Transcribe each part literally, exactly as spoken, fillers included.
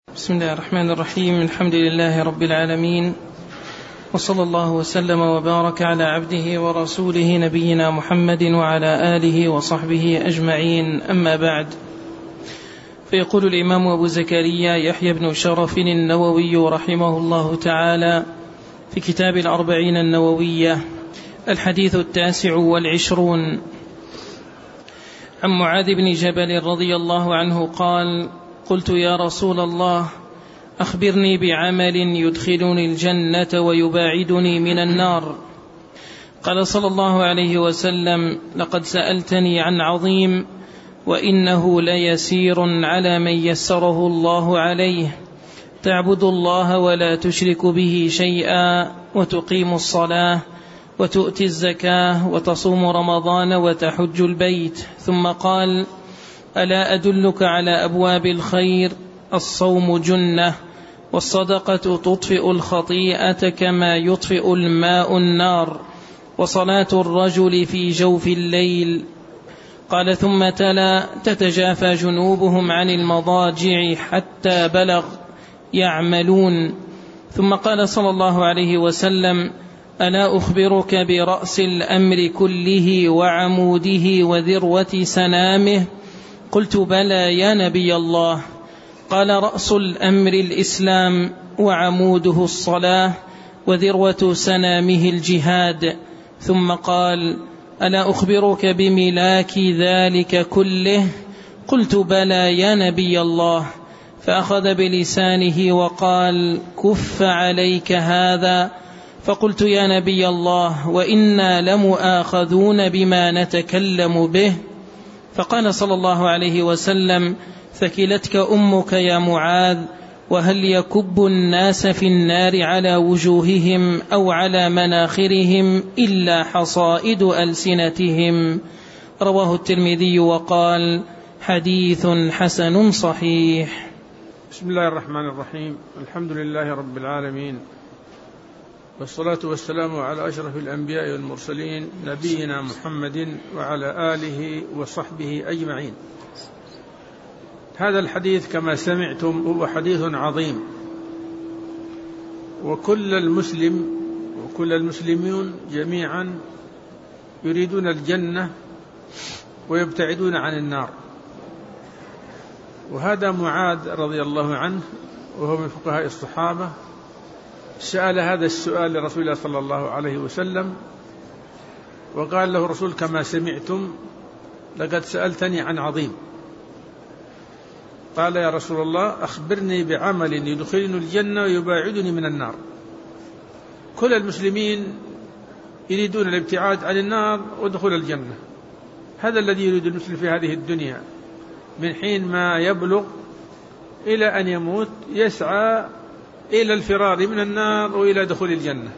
بسم الله الرحمن الرحيم. الحمد لله رب العالمين، وصلى الله وسلم وبارك على عبده ورسوله نبينا محمد وعلى آله وصحبه أجمعين، أما بعد. فيقول الإمام أبو زكريا يحيى بن شرف النووي رحمه الله تعالى في كتاب الأربعين النووية: الحديث التاسع والعشرون، عن معاذ بن جبل رضي الله عنه قال: قلت يا رسول الله أخبرني بعمل يدخلني الجنة ويباعدني من النار. قال صلى الله عليه وسلم: لقد سألتني عن عظيم، وإنه ليسير على من يسره الله عليه: تعبد الله ولا تشرك به شيئا، وتقيم الصلاة، وتؤتي الزكاة، وتصوم رمضان، وتحج البيت. ثم قال: ألا أدلك على أبواب الخير؟ الصوم جنة، والصدقة تطفئ الخطيئة كما يطفئ الماء النار، وصلاة الرجل في جوف الليل. قال: ثم تلا: تتجافى جنوبهم عن المضاجع حتى بلغ يعملون. ثم قال صلى الله عليه وسلم: ألا أخبرك برأس الأمر كله وعموده وذروة سنامه؟ قلت: بلى يا نبي الله. قال: رأس الأمر الإسلام، وعموده الصلاة، وذروة سنامه الجهاد. ثم قال: ألا أخبرك بملاك ذلك كله؟ قلت: بلى يا نبي الله. فأخذ بلسانه وقال: كف عليك هذا. فقلت: يا نبي الله، وإنا لمؤاخذون بما نتكلم به. فقال صلى الله عليه وسلم: ثكلتك أمك يا معاذ، وهل يكب الناس في النار على وجوههم أو على مناخرهم إلا حصائد ألسنتهم. رواه الترمذي وقال: حديث حسن صحيح. بسم الله الرحمن الرحيم. الحمد لله رب العالمين، والصلاة والسلام على أشرف الأنبياء والمرسلين نبينا محمد وعلى آله وصحبه أجمعين. هذا الحديث كما سمعتم هو حديث عظيم، وكل المسلم وكل المسلمون جميعا يريدون الجنة ويبتعدون عن النار. وهذا معاذ رضي الله عنه وهو من فقهاء الصحابة سأل هذا السؤال لرسول الله صلى الله عليه وسلم، وقال له الرسول: كما سمعتم لقد سألتني عن عظيم. قال: يا رسول الله أخبرني بعمل يدخلني الجنة ويباعدني من النار. كل المسلمين يريدون الابتعاد عن النار ودخول الجنة، هذا الذي يريد المسلم في هذه الدنيا من حين ما يبلغ إلى أن يموت، يسعى إلى الفرار من النار وإلى دخول الجنة.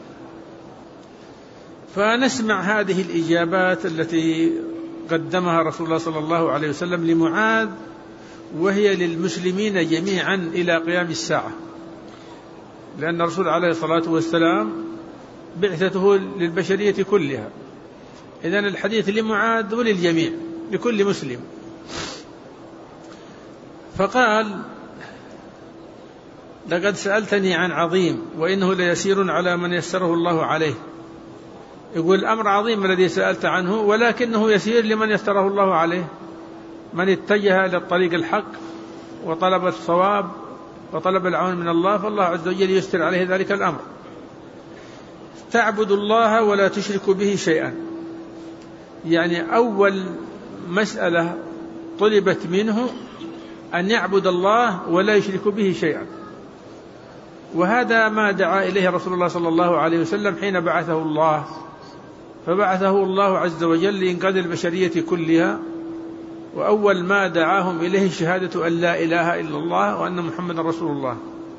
فنسمع هذه الإجابات التي قدمها رسول الله صلى الله عليه وسلم لمعاذ، وهي للمسلمين جميعا إلى قيام الساعة، لأن الرسول عليه الصلاة والسلام بعثته للبشرية كلها. إذن الحديث لمعاذ وللجميع، لكل مسلم. فقال: لقد سألتني عن عظيم، وإنه ليسير على من يسره الله عليه. يقول الأمر عظيم الذي سألت عنه، ولكنه يسير لمن يسره الله عليه، من اتجه إلى الطريق الحق وطلب الصواب وطلب العون من الله، فالله عز وجل يسر عليه ذلك الأمر. تعبد الله ولا تشرك به شيئا، يعني أول مسألة طلبت منه أن يعبد الله ولا يشرك به شيئا، وهذا ما دعا إليه رسول الله صلى الله عليه وسلم حين بعثه الله. فبعثه الله عز وجل لإنقاذ البشرية كلها، وأول ما دعاهم إليه شهادة أن لا إله إلا الله وأن محمد رسول الله.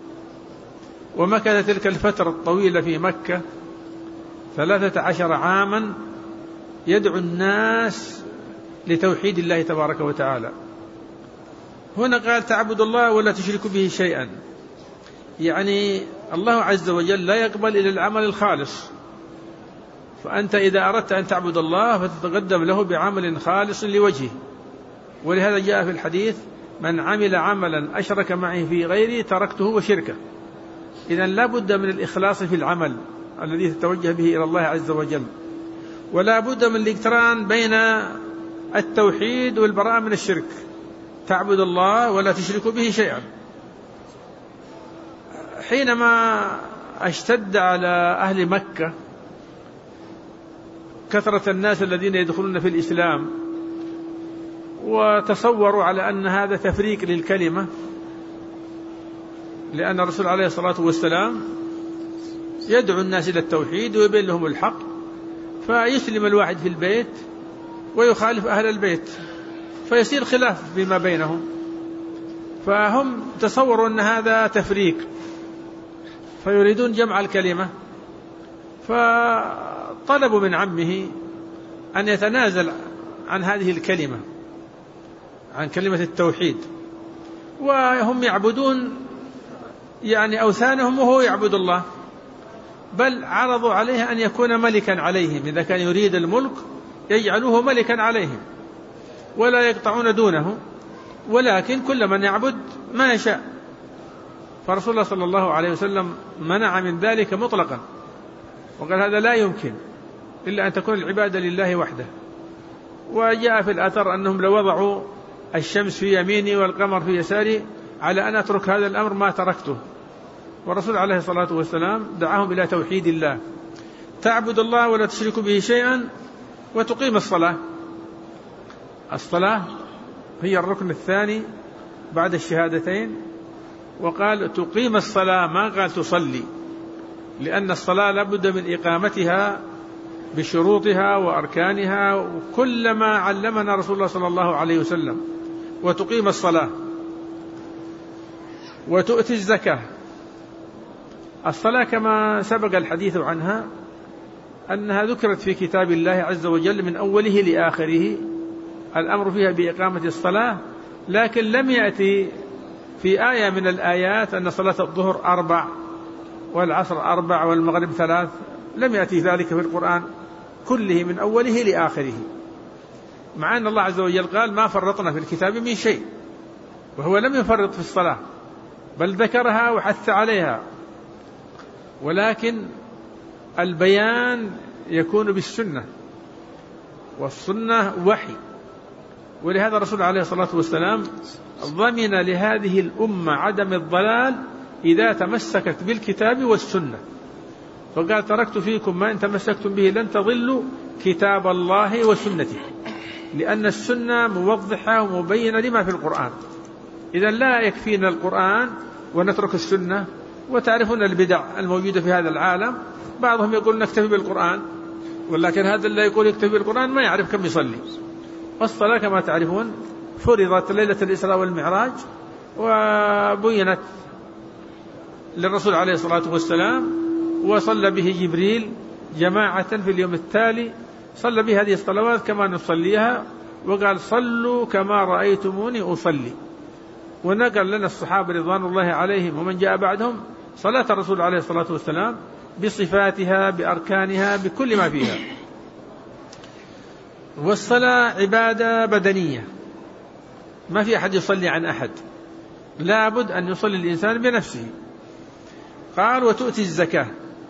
ومكث تلك الفترة الطويلة في مكة ثلاثة عشر عاما يدعو الناس لتوحيد الله تبارك وتعالى. هنا قال: تعبد الله ولا تشرك به شيئا، يعني الله عز وجل لا يقبل إلى العمل الخالص. فأنت إذا أردت أن تعبد الله فتتقدم له بعمل خالص لوجهه. ولهذا جاء في الحديث: من عمل عملا أشرك معي في غيري تركته وشركه. إذن لا بد من الإخلاص في العمل الذي تتوجه به إلى الله عز وجل، ولا بد من الاقتران بين التوحيد والبراءة من الشرك، تعبد الله ولا تشرك به شيئا. حينما اشتد على أهل مكة كثرة الناس الذين يدخلون في الإسلام، وتصوروا على أن هذا تفريق للكلمة، لأن الرسول عليه الصلاة والسلام يدعو الناس إلى التوحيد ويبين لهم الحق، فيسلم الواحد في البيت ويخالف أهل البيت فيصير خلاف فيما بينهم، فهم تصوروا أن هذا تفريق فيريدون جمع الكلمة، فطلبوا من عمه أن يتنازل عن هذه الكلمة، عن كلمة التوحيد، وهم يعبدون يعني أوثانهم وهو يعبد الله، بل عرضوا عليه أن يكون ملكا عليهم، إذا كان يريد الملك يجعلوه ملكا عليهم ولا يقطعون دونه، ولكن كل من يعبد ما يشاء. فرسول الله صلى الله عليه وسلم منع من ذلك مطلقا، وقال هذا لا يمكن إلا أن تكون العبادة لله وحده. وجاء في الأثر أنهم لو وضعوا الشمس في يميني والقمر في يساري على أن أترك هذا الأمر ما تركته. والرسول عليه الصلاة والسلام دعاهم إلى توحيد الله، تعبد الله ولا تشرك به شيئا، وتقيم الصلاة. الصلاة هي الركن الثاني بعد الشهادتين، وقال تقيم الصلاة، ما قال تصلي، لأن الصلاة لابد من إقامتها بشروطها وأركانها وكل ما علمنا رسول الله صلى الله عليه وسلم. وتقيم الصلاة وتؤتي الزكاة. الصلاة كما سبق الحديث عنها أنها ذكرت في كتاب الله عز وجل من أوله لآخره الأمر فيها بإقامة الصلاة، لكن لم يأتي في آية من الآيات أن صلاة الظهر أربع والعصر أربع والمغرب ثلاث، لم يأتي ذلك في القرآن كله من أوله لآخره، مع أن الله عز وجل قال ما فرطنا في الكتاب من شيء، وهو لم يفرط في الصلاة بل ذكرها وحث عليها. ولكن البيان يكون بالسنة، والسنة وحي، ولهذا الرسول عليه الصلاة والسلام ضمن لهذه الأمة عدم الضلال إذا تمسكت بالكتاب والسنة، فقال تركت فيكم ما إن تمسكتم به لن تضلوا كتاب الله وسنته، لأن السنة موضحة ومبينة لما في القرآن. إذا لا يكفينا القرآن ونترك السنة. وتعرفون البدع الموجودة في هذا العالم، بعضهم يقول نكتفي بالقرآن، ولكن هذا اللي يقول يكتفي بالقرآن ما يعرف كم يصلي. والصلاة كما تعرفون فرضت ليلة الإسراء والمعراج، وبينت للرسول عليه الصلاة والسلام، وصلى به جبريل جماعة في اليوم التالي، صلى به هذه الصلوات كما نصليها، وقال صلوا كما رأيتموني أصلي. ونقل لنا الصحابة رضوان الله عليهم ومن جاء بعدهم صلاة الرسول عليه الصلاة والسلام بصفاتها بأركانها بكل ما فيها. والصلاة عبادة بدنية، ما في أحد يصلي عن أحد، لابد أن يصلي الإنسان بنفسه. قال وتؤتي الزكاة،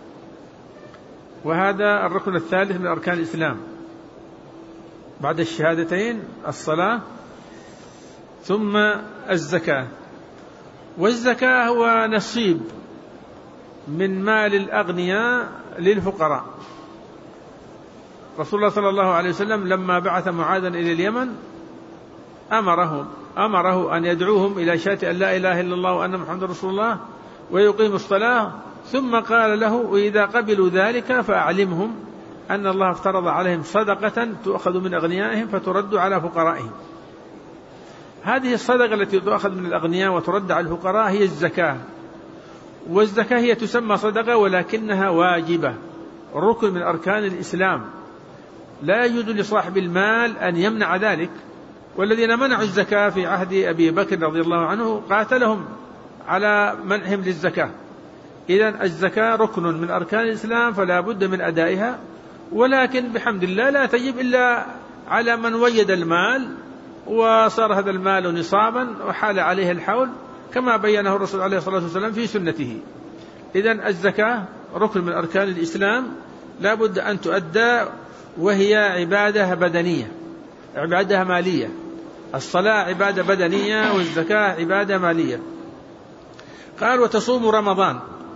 وهذا الركن الثالث من أركان الإسلام بعد الشهادتين، الصلاة ثم الزكاة. والزكاة هو نصيب من مال الأغنياء للفقراء. رسول الله صلى الله عليه وسلم لما بعث معاذا إلى اليمن أمره أمره أن يدعوهم إلى شهادة أن لا إله إلا الله وأن محمد رسول الله ويقيم الصلاة، ثم قال له وإذا قبلوا ذلك فأعلمهم أن الله افترض عليهم صدقة تؤخذ من أغنيائهم فترد على فقرائهم. هذه الصدقة التي تؤخذ من الأغنياء وترد على الفقراء هي الزكاة. والزكاة هي تسمى صدقة ولكنها واجبة، ركن من أركان الإسلام، لا يجوز لصاحب المال أن يمنع ذلك. والذين منعوا الزكاة في عهد أبي بكر رضي الله عنه قاتلهم على منعهم للزكاة. إذن الزكاة ركن من أركان الإسلام فلا بد من أدائها، ولكن بحمد الله لا تجب إلا على من وجد المال وصار هذا المال نصابا وحال عليه الحول كما بينه الرسول عليه الصلاة والسلام في سنته. إذن الزكاة ركن من أركان الإسلام لا بد أن تؤدى، وهي عبادة بدنية، عبادة مالية. الصلاة عبادة بدنية والزكاة عبادة مالية. قال وتصوم رمضان،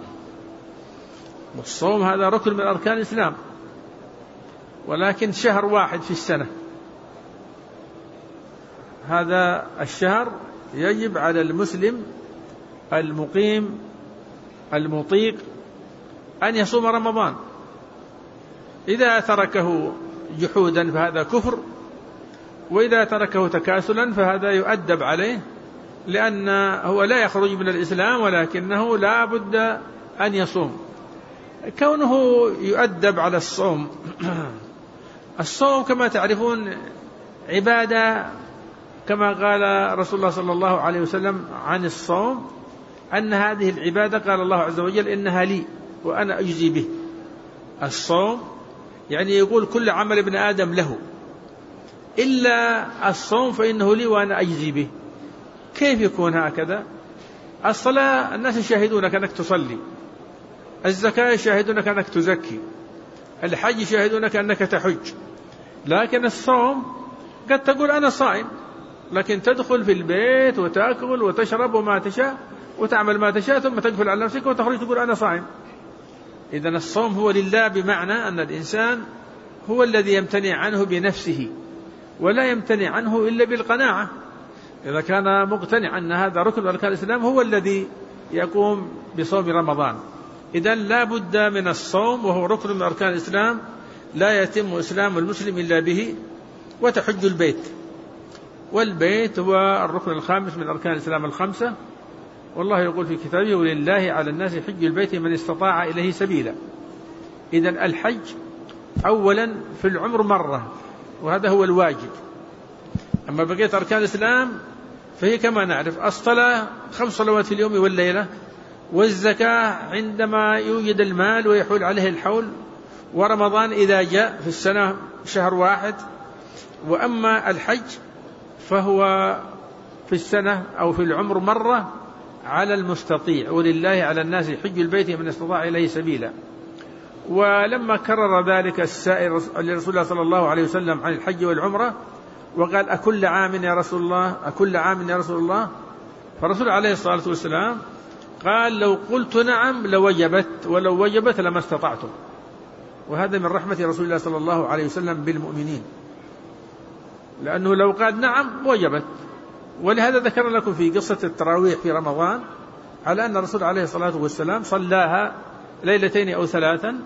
والصوم هذا ركن من أركان الإسلام، ولكن شهر واحد في السنة. هذا الشهر يجب على المسلم المقيم المطيق أن يصوم رمضان. إذا تركه جحودا فهذا كفر، وإذا تركه تكاسلا فهذا يؤدب عليه، لأن هو لا يخرج من الإسلام ولكنه لا بد أن يصوم. كونه يؤدب على الصوم، الصوم كما تعرفون عبادة، كما قال رسول الله صلى الله عليه وسلم عن الصوم أن هذه العبادة قال الله عز وجل إنها لي وأنا أجزي به. الصوم يعني يقول كل عمل ابن آدم له إلا الصوم فإنه لي وأنا أجزي به. كيف يكون هكذا؟ الصلاة الناس يشاهدونك أنك تصلي، الزكاة يشاهدونك أنك تزكي، الحج يشاهدونك أنك تحج، لكن الصوم قد تقول أنا صائم، لكن تدخل في البيت وتأكل وتشرب وما تشاء وتعمل ما تشاء ثم تقفل على نفسك وتخرج تقول أنا صائم. إذن الصوم هو لله، بمعنى أن الإنسان هو الذي يمتنع عنه بنفسه، ولا يمتنع عنه إلا بالقناعة. إذا كان مقتنع أن هذا ركن من أركان الإسلام هو الذي يقوم بصوم رمضان. إذن لا بد من الصوم، وهو ركن من أركان الإسلام لا يتم إسلام المسلم إلا به. وتحج البيت، والبيت هو الركن الخامس من أركان الإسلام الخمسة، والله يقول في كتابه ولله على الناس حج البيت من استطاع إليه سبيلا. إذن الحج أولا في العمر مرة، وهذا هو الواجب. أما بقية أركان الإسلام فهي كما نعرف الصلاة خمس صلوات في اليوم والليلة، والزكاة عندما يوجد المال ويحول عليه الحول، ورمضان إذا جاء في السنة شهر واحد. وأما الحج فهو في السنة أو في العمر مرة على المستطيع، ولله على الناس حج البيت من استطاع إليه سبيلا. ولما كرر ذلك السائر لرسول الله صلى الله عليه وسلم عن الحج والعمرة وقال أكل عام يا رسول الله، أكل عام يا رسول الله، فالرسول عليه الصلاة والسلام قال لو قلت نعم لوجبت، ولو وجبت لما استطعتم. وهذا من رحمة رسول الله صلى الله عليه وسلم بالمؤمنين، لأنه لو قال نعم وجبت. ولهذا ذكر لكم في قصة التراويح في رمضان على أن الرسول عليه الصلاة والسلام صلاها ليلتين أو ثلاثا،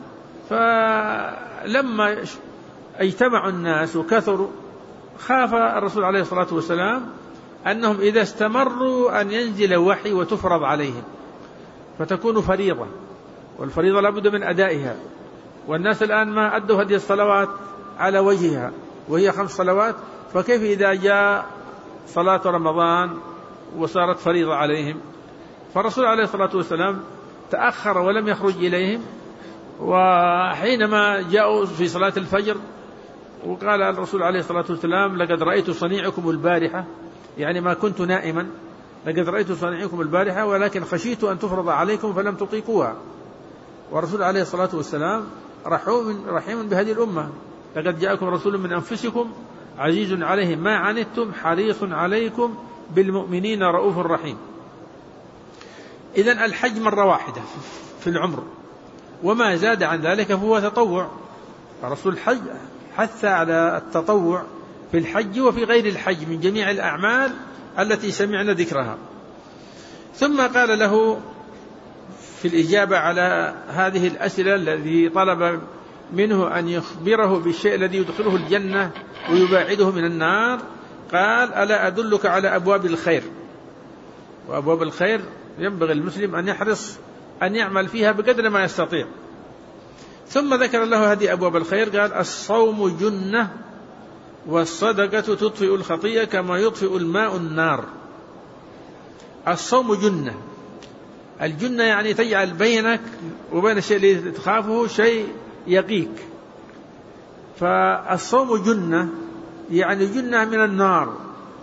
فلما اجتمعوا الناس وكثروا خاف الرسول عليه الصلاة والسلام أنهم إذا استمروا أن ينزل وحي وتفرض عليهم فتكون فريضة، والفريضة لابد من أدائها، والناس الآن ما أدوا هذه الصلوات على وجهها وهي خمس صلوات، فكيف إذا جاء صلاة رمضان وصارت فريضة عليهم؟ فالرسول عليه الصلاة والسلام تأخر ولم يخرج إليهم، وحينما جاءوا في صلاة الفجر وقال الرسول عليه الصلاة والسلام لقد رأيت صنيعكم البارحة، يعني ما كنت نائما، لقد رأيت صنيعكم البارحة ولكن خشيت أن تفرض عليكم فلم تطيقوها. والرسول عليه الصلاة والسلام رحيم, رحيم بهذه الأمة، لقد جاءكم رسول من أنفسكم عزيز عليه ما عنتم حريص عليكم بالمؤمنين رؤوف رحيم. إذن الحج مرة واحدة في العمر، وما زاد عن ذلك فهو تطوع. الرسول حج حث على التطوع في الحج وفي غير الحج من جميع الأعمال التي سمعنا ذكرها. ثم قال له في الإجابة على هذه الأسئلة الذي طلب منه أن يخبره بالشيء الذي يدخله الجنة ويباعده من النار، قال ألا أدلك على أبواب الخير؟ وأبواب الخير ينبغي المسلم أن يحرص أن يعمل فيها بقدر ما يستطيع. ثم ذكر له هذه أبواب الخير، قال الصوم جنة والصدقة تطفئ الخطيئة كما يطفئ الماء النار. الصوم جنة، الجنة يعني تجعل بينك وبين الشيء الذي تخافه شيء يقيك. فالصوم جنة يعني جنة من النار،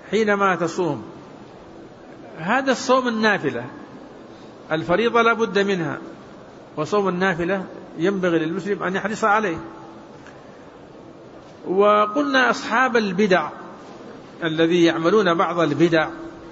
حينما تصوم، هذا الصوم النافلة، الفريضة لا بد منها، وصوم النافلة ينبغي للمسلم أن يحرص عليه. وقلنا أصحاب البدع الذي يعملون بعض البدع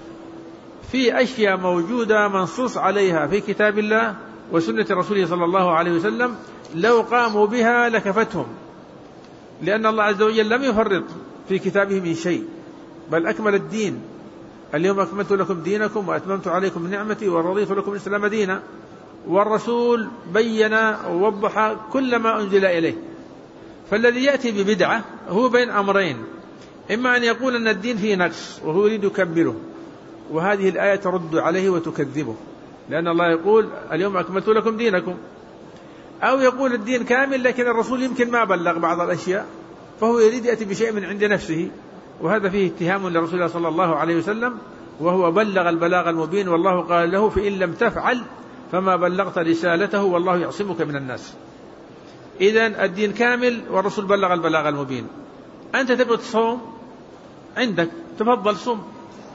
في أشياء موجودة منصوص عليها في كتاب الله وسنة رسوله صلى الله عليه وسلم، لو قاموا بها لكفتهم، لأن الله عز وجل لم يفرط في كتابه من شيء، بل أكمل الدين. اليوم أكملت لكم دينكم وأتممت عليكم نعمتي ورضيت لكم الإسلام دينا. والرسول بين ووضح كل ما أنزل إليه. فالذي يأتي ببدعة هو بين أمرين، إما أن يقول أن الدين فيه نقص وهو يريد يكمله، وهذه الآية ترد عليه وتكذبه، لأن الله يقول اليوم أكملت لكم دينكم، أو يقول الدين كامل لكن الرسول يمكن ما بلغ بعض الأشياء، فهو يريد يأتي بشيء من عند نفسه، وهذا فيه اتهام لرسول الله صلى الله عليه وسلم، وهو بلغ البلاغ المبين، والله قال له فإن لم تفعل فما بلغت رسالته والله يعصمك من الناس. إذن الدين كامل والرسول بلغ البلاغ المبين. أنت تبغى تصوم، عندك تفضل صوم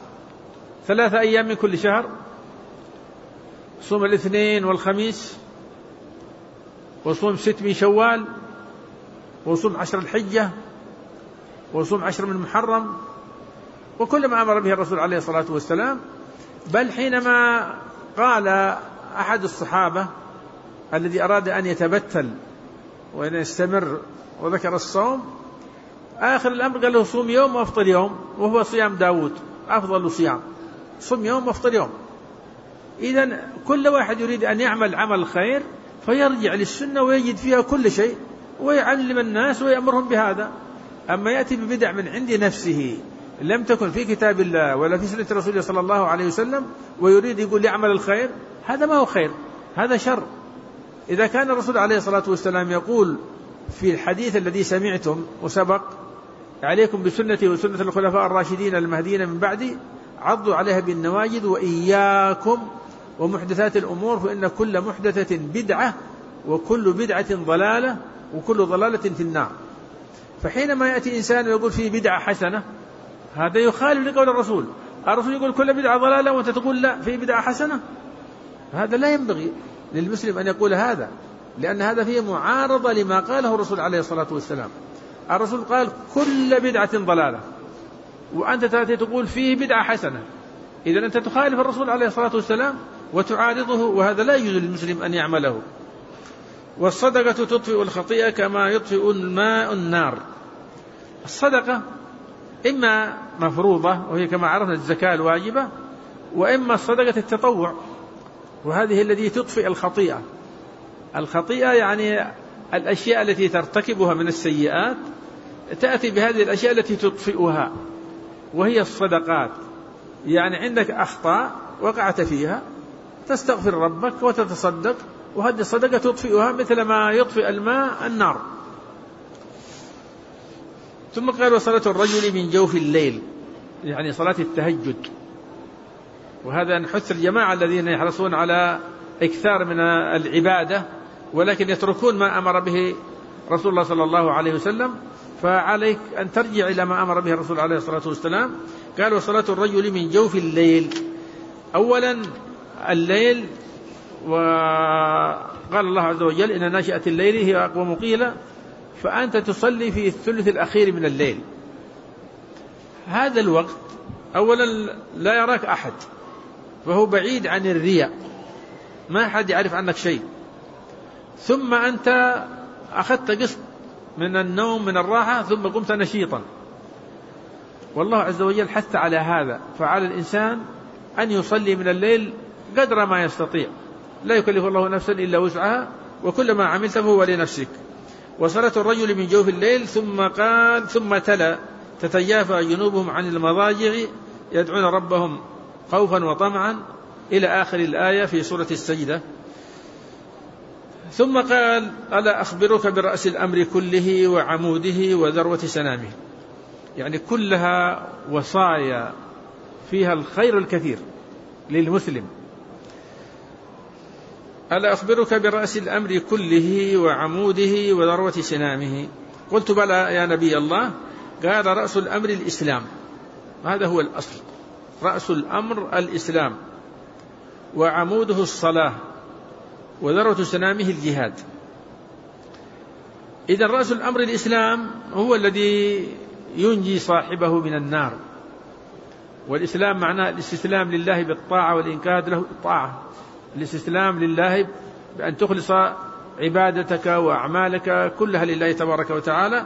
ثلاثة أيام من كل شهر، صوم الاثنين والخميس، وصوم ست من شوال، وصوم عشر الحجة، وصوم عشر من محرم، وكل ما أمر به الرسول عليه الصلاة والسلام. بل حينما قال أحد الصحابة الذي أراد أن يتبتل وأن يستمر وذكر الصوم، آخر الأمر قال له صوم يوم وأفطر يوم، وهو صيام داود أفضل صيام، صوم يوم وأفطر يوم. إذن كل واحد يريد أن يعمل عمل خير فيرجع للسنة ويجد فيها كل شيء ويعلم الناس ويأمرهم بهذا. أما يأتي ببدع من عند نفسه لم تكن في كتاب الله ولا في سنة رسوله صلى الله عليه وسلم ويريد يقول يعمل الخير، هذا ما هو خير، هذا شر. إذا كان الرسول عليه الصلاة والسلام يقول في الحديث الذي سمعتم وسبق عليكم بسنتي وسنة الخلفاء الراشدين المهديين من بعدي عضوا عليها بالنواجذ وإياكم ومحدثات الأمور فإن كل محدثة بدعة وكل بدعة ضلالة وكل ضلالة في النار. فحينما يأتي إنسان ويقول فيه بدعة حسنة، هذا يخالف لقول الرسول. الرسول يقول كل بدعة ضلالة وأنت تقول لا في بدعة حسنة، هذا لا ينبغي للمسلم أن يقول هذا، لأن هذا فيه معارضة لما قاله الرسول عليه الصلاة والسلام. الرسول قال كل بدعة ضلالة، وأنت تأتي تقول فيه بدعة حسنة، إذن أنت تخالف الرسول عليه الصلاة والسلام وتعارضه، وهذا لا يجوز للمسلم أن يعمله. والصدقة تطفئ الخطيئة كما يطفئ الماء النار. الصدقة إما مفروضة وهي كما عرفنا الزكاة الواجبة، وإما الصدقة التطوع، وهذه التي تطفئ الخطيئة. الخطيئة يعني الأشياء التي ترتكبها من السيئات، تأتي بهذه الأشياء التي تطفئها، وهي الصدقات. يعني عندك أخطاء وقعت فيها تستغفر ربك وتتصدق، وهذه الصدقة تطفئها مثل ما يطفئ الماء النار. ثم قال وصلاة الرجل من جوف الليل، يعني صلاة التهجد، وهذا نحث الجماعة الذين يحرصون على إكثار من العبادة ولكن يتركون ما أمر به رسول الله صلى الله عليه وسلم، فعليك أن ترجع إلى ما أمر به الرسول عليه الصلاة والسلام. قال وصلاة الرجل من جوف الليل. أولا الليل، وقال الله عز وجل إن ناشئة الليل هي أقوم قيلا، فأنت تصلي في الثلث الأخير من الليل. هذا الوقت أولا لا يراك أحد، فهو بعيد عن الرياء، ما أحد يعرف عنك شيء. ثم أنت أخذت قسط من النوم من الراحة ثم قمت نشيطا، والله عز وجل حث على هذا. فعلى الإنسان أن يصلي من الليل قدر ما يستطيع، لا يكلف الله نفسا إلا وسعها، وكل ما عملت فهو لنفسك. وصلاة الرجل من جوف الليل. ثم قال ثم تلا تتجافى جنوبهم عن المضاجع يدعون ربهم خوفا وطمعا إلى آخر الآية في سورة السجدة. ثم قال ألا أخبرك برأس الأمر كله وعموده وذروة سنامه، يعني كلها وصايا فيها الخير الكثير للمسلم. ألا أخبرك برأس الأمر كله وعموده وذروة سنامه؟ قلت بلى يا نبي الله. قال رأس الأمر الإسلام، هذا هو الأصل. رأس الأمر الإسلام، وعموده الصلاة، وذروة سنامه الجهاد. إذا رأس الأمر الإسلام هو الذي ينجي صاحبه من النار. والإسلام معناه الاستسلام لله بالطاعة والإنقياد له بالطاعة، الاستسلام لله بأن تخلص عبادتك وأعمالك كلها لله تبارك وتعالى.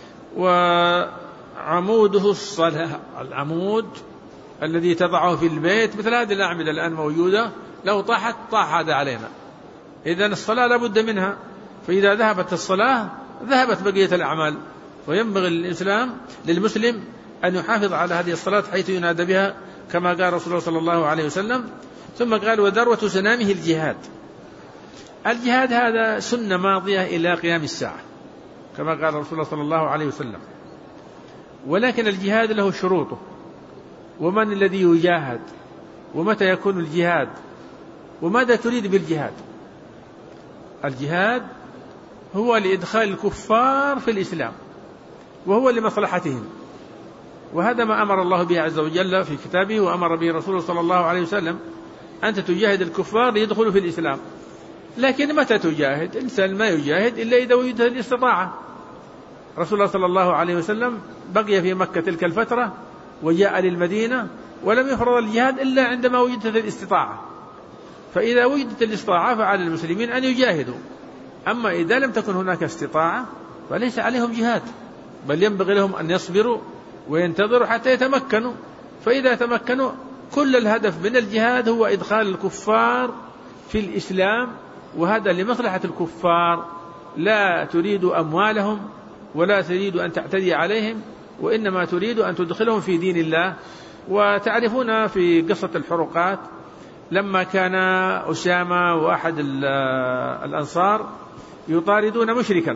وعموده الصلاة، العمود الذي تضعه في البيت، مثل هذه الأعمدة الآن موجودة، لو طاحت طاح هذا علينا. إذن الصلاة لابد منها، فإذا ذهبت الصلاة ذهبت بقية الأعمال. وينبغي للإسلام للمسلم أن يحافظ على هذه الصلاة حيث ينادى بها، كما قال رسول الله صلى الله عليه وسلم. ثم قال وذروة سنامه الجهاد. الجهاد هذا سنة ماضية إلى قيام الساعة، كما قال رسول الله صلى الله عليه وسلم. ولكن الجهاد له شروطه، ومن الذي يجاهد، ومتى يكون الجهاد، وماذا تريد بالجهاد. الجهاد هو لإدخال الكفار في الإسلام، وهو لمصلحتهم، وهذا ما أمر الله به عز وجل في كتابه، وأمر به رسوله صلى الله عليه وسلم، أنت تجاهد الكفار ليدخلوا في الإسلام. لكن متى تجاهد؟ الإنسان ما يجاهد إلا إذا وجدت الاستطاعة. رسول الله صلى الله عليه وسلم بقي في مكة تلك الفترة وجاء للمدينة، ولم يفرض الجهاد إلا عندما وجدت الاستطاعة. فإذا وجدت الاستطاعة فعلى المسلمين أن يجاهدوا. أما إذا لم تكن هناك استطاعة فليس عليهم جهاد، بل ينبغي لهم أن يصبروا وينتظروا حتى يتمكنوا. فإذا تمكنوا، كل الهدف من الجهاد هو إدخال الكفار في الإسلام، وهذا لمصلحة الكفار، لا تريد أموالهم ولا تريد أن تعتدي عليهم، وإنما تريد أن تدخلهم في دين الله. وتعرفون في قصة الحروقات لما كان أسامة وأحد الأنصار يطاردون مشركا،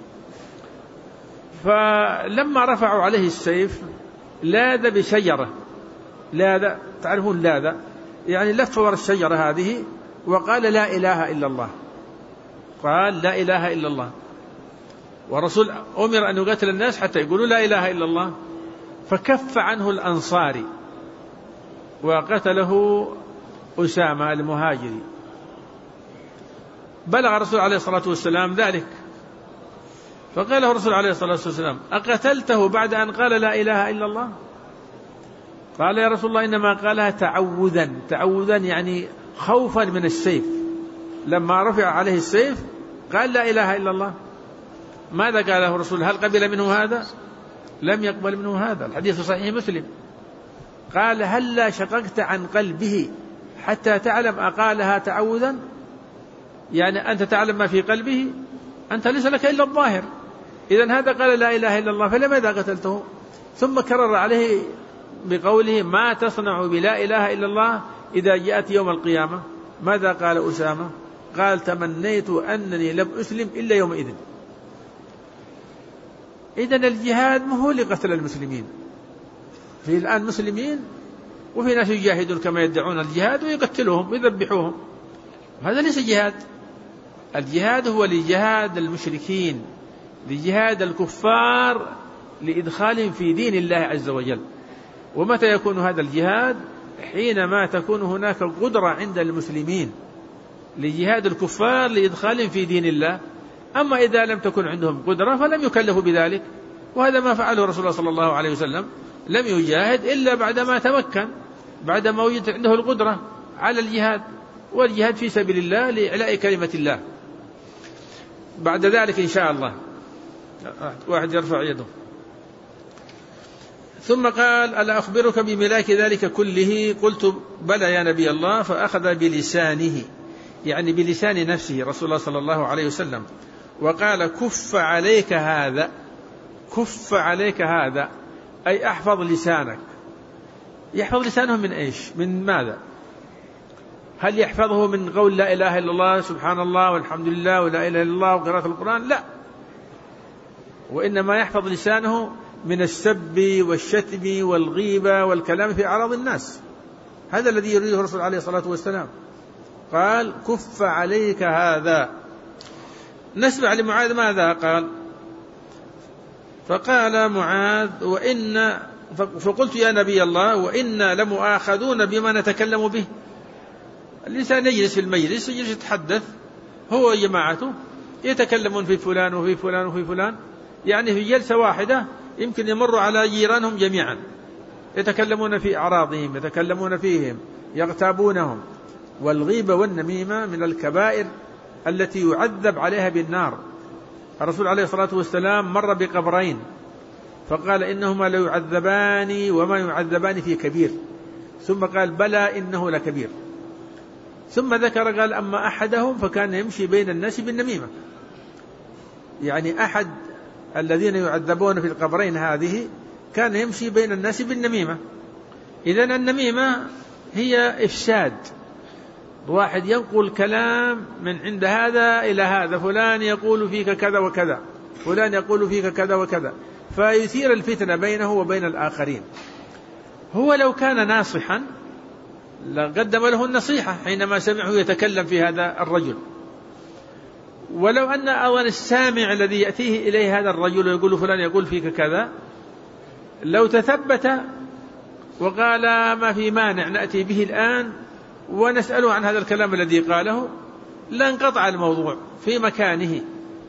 فلما رفعوا عليه السيف لاذ بشجرة، لاذ، تعرفون لاذ يعني لف ورا الشجرة هذه، وقال لا إله إلا الله، قال لا إله إلا الله. ورسول أمر أن يقاتل الناس حتى يقولوا لا إله إلا الله، فكف عنه الأنصاري وقتله أسامة المهاجري. بلغ الرسول عليه الصلاة والسلام ذلك، فقال له الرسول عليه الصلاة والسلام أقتلته بعد أن قال لا إله إلا الله؟ قال يا رسول الله إنما قالها تعوذا، تعوذا يعني خوفا من السيف. لما رفع عليه السيف قال لا إله إلا الله. ماذا قاله الرسول؟ هل قبل منه هذا؟ لم يقبل منه هذا. الحديث في صحيح مسلم. قال هلا شققت عن قلبه حتى تعلم أقالها تعوذا، يعني أنت تعلم ما في قلبه، أنت ليس لك إلا الظاهر. إذن هذا قال لا إله إلا الله، فلماذا قتلته؟ ثم كرر عليه بقوله ما تصنع بلا إله إلا الله إذا جاءت يوم القيامة؟ ماذا قال أسامة؟ قال تمنيت أنني لم أسلم إلا يومئذ. إذن الجهاد ما هو لقتل المسلمين. في الآن مسلمين وفي ناس يجاهدون كما يدعون الجهاد ويقتلوهم ويذبحوهم، هذا ليس جهاد. الجهاد هو لجهاد المشركين، لجهاد الكفار، لإدخالهم في دين الله عز وجل. ومتى يكون هذا الجهاد؟ حينما تكون هناك قدرة عند المسلمين لجهاد الكفار لإدخالهم في دين الله. أما إذا لم تكن عندهم قدرة فلم يكلفوا بذلك، وهذا ما فعله رسول الله صلى الله عليه وسلم، لم يجاهد إلا بعدما تمكن، بعدما وجدت عنده القدرة على الجهاد، والجهاد في سبيل الله لإعلاء كلمة الله. بعد ذلك إن شاء الله واحد يرفع يده. ثم قال ألا أخبرك بملاك ذلك كله؟ قلت بلى يا نبي الله. فأخذ بلسانه، يعني بلسان نفسه رسول الله صلى الله عليه وسلم، وقال كف عليك هذا، كف عليك هذا أي أحفظ لسانك. يحفظ لسانه من إيش؟ من ماذا؟ هل يحفظه من قول لا إله إلا الله سبحان الله والحمد لله ولا إله إلا الله وقراءة القرآن؟ لا، وإنما يحفظ لسانه من السب والشتم والغيبة والكلام في أعراض الناس. هذا الذي يريده الرسول عليه الصلاة والسلام. قال كف عليك هذا. نسمع لمعاذ ماذا قال. فقال معاذ وإن فقلت يا نبي الله وإنا لمؤاخذون بما نتكلم به. الإنسان يجلس في المجلس يجلس يتحدث هو وجماعته يتكلمون في فلان وفي فلان وفي فلان، يعني في جلسة واحدة يمكن يمر على جيرانهم جميعا يتكلمون في أعراضهم، يتكلمون فيهم، يغتابونهم. والغيبة والنميمة من الكبائر التي يعذب عليها بالنار. الرسول عليه الصلاة والسلام مر بقبرين فقال إنهما لا يعذبان وما يعذبان في كبير، ثم قال بلى إنه لكبير، ثم ذكر قال أما أحدهم فكان يمشي بين الناس بالنميمة. يعني أحد الذين يعذبون في القبرين هذه كان يمشي بين الناس بالنميمة. إذن النميمة هي إفساد، واحد ينقل كلام من عند هذا إلى هذا، فلان يقول فيك كذا وكذا، فلان يقول فيك كذا وكذا، فيثير الفتنة بينه وبين الآخرين. هو لو كان ناصحا لقدم له النصيحة حينما سمعه يتكلم في هذا الرجل. ولو أن أظن السامع الذي يأتيه إليه هذا الرجل ويقول فلان يقول فيك كذا لو تثبت وقال ما في مانع نأتي به الآن ونسأله عن هذا الكلام الذي قاله لانقطع الموضوع في مكانه،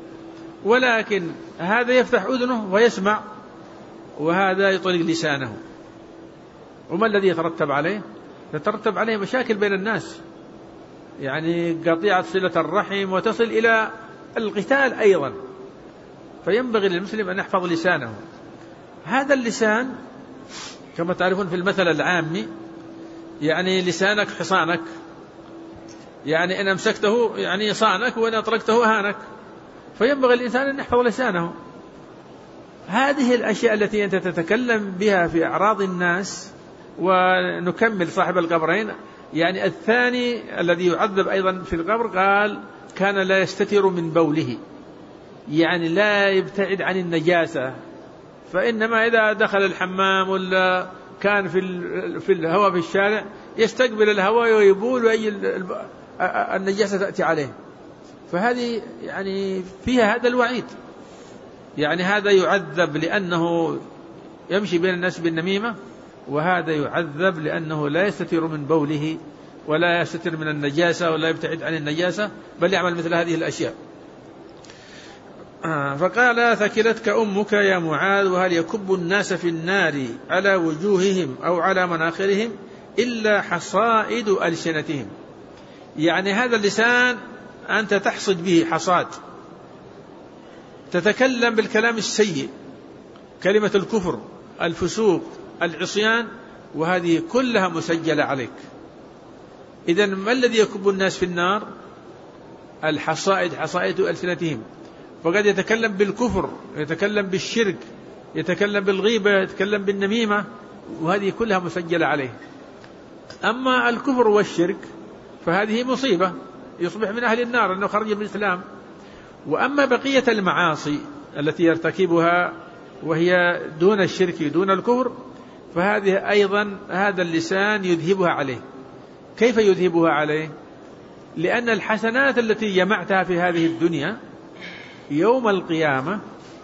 ولكن هذا يفتح أذنه ويسمع وهذا يطلق لسانه. وما الذي يترتب عليه؟ يترتب عليه مشاكل بين الناس، يعني قطيعة صلة الرحم وتصل إلى القتال أيضا. فينبغي للمسلم أن يحفظ لسانه. هذا اللسان كما تعرفون في المثل العامي يعني لسانك حصانك، يعني إن أمسكته يعني صانك وإن أطلقته هانك. فينبغي الإنسان أن يحفظ لسانه. هذه الأشياء التي أنت تتكلم بها في أعراض الناس. ونكمل صاحب القبرين، يعني الثاني الذي يعذب أيضا في القبر قال كان لا يستتر من بوله، يعني لا يبتعد عن النجاسة، فإنما إذا دخل الحمام ولا كان في في الهواء في الشارع يستقبل الهواء ويبول وأي النجاسة تأتي عليه. فهذه يعني فيها هذا الوعيد، يعني هذا يعذب لأنه يمشي بين الناس بالنميمة، وهذا يعذب لأنه لا يستتر من بوله ولا يستتر من النجاسة ولا يبتعد عن النجاسة بل يعمل مثل هذه الأشياء. فقال ثكلتك أمك يا معاذ وهل يكب الناس في النار على وجوههم أو على مناخرهم إلا حصائد ألسنتهم. يعني هذا اللسان أنت تحصد به حصاد، تتكلم بالكلام السيء، كلمة الكفر، الفسوق، العصيان، وهذه كلها مسجلة عليك. إذن ما الذي يكب الناس في النار؟ الحصائد، حصائد ألسنتهم. فقد يتكلم بالكفر، يتكلم بالشرك، يتكلم بالغيبة، يتكلم بالنميمة، وهذه كلها مسجلة عليه. أما الكفر والشرك فهذه مصيبة، يصبح من أهل النار أنه خرج من الإسلام. وأما بقية المعاصي التي يرتكبها وهي دون الشرك دون الكفر فهذه أيضا هذا اللسان يذهبها عليه. كيف يذهبها عليه؟ لأن الحسنات التي جمعتها في هذه الدنيا يوم القيامة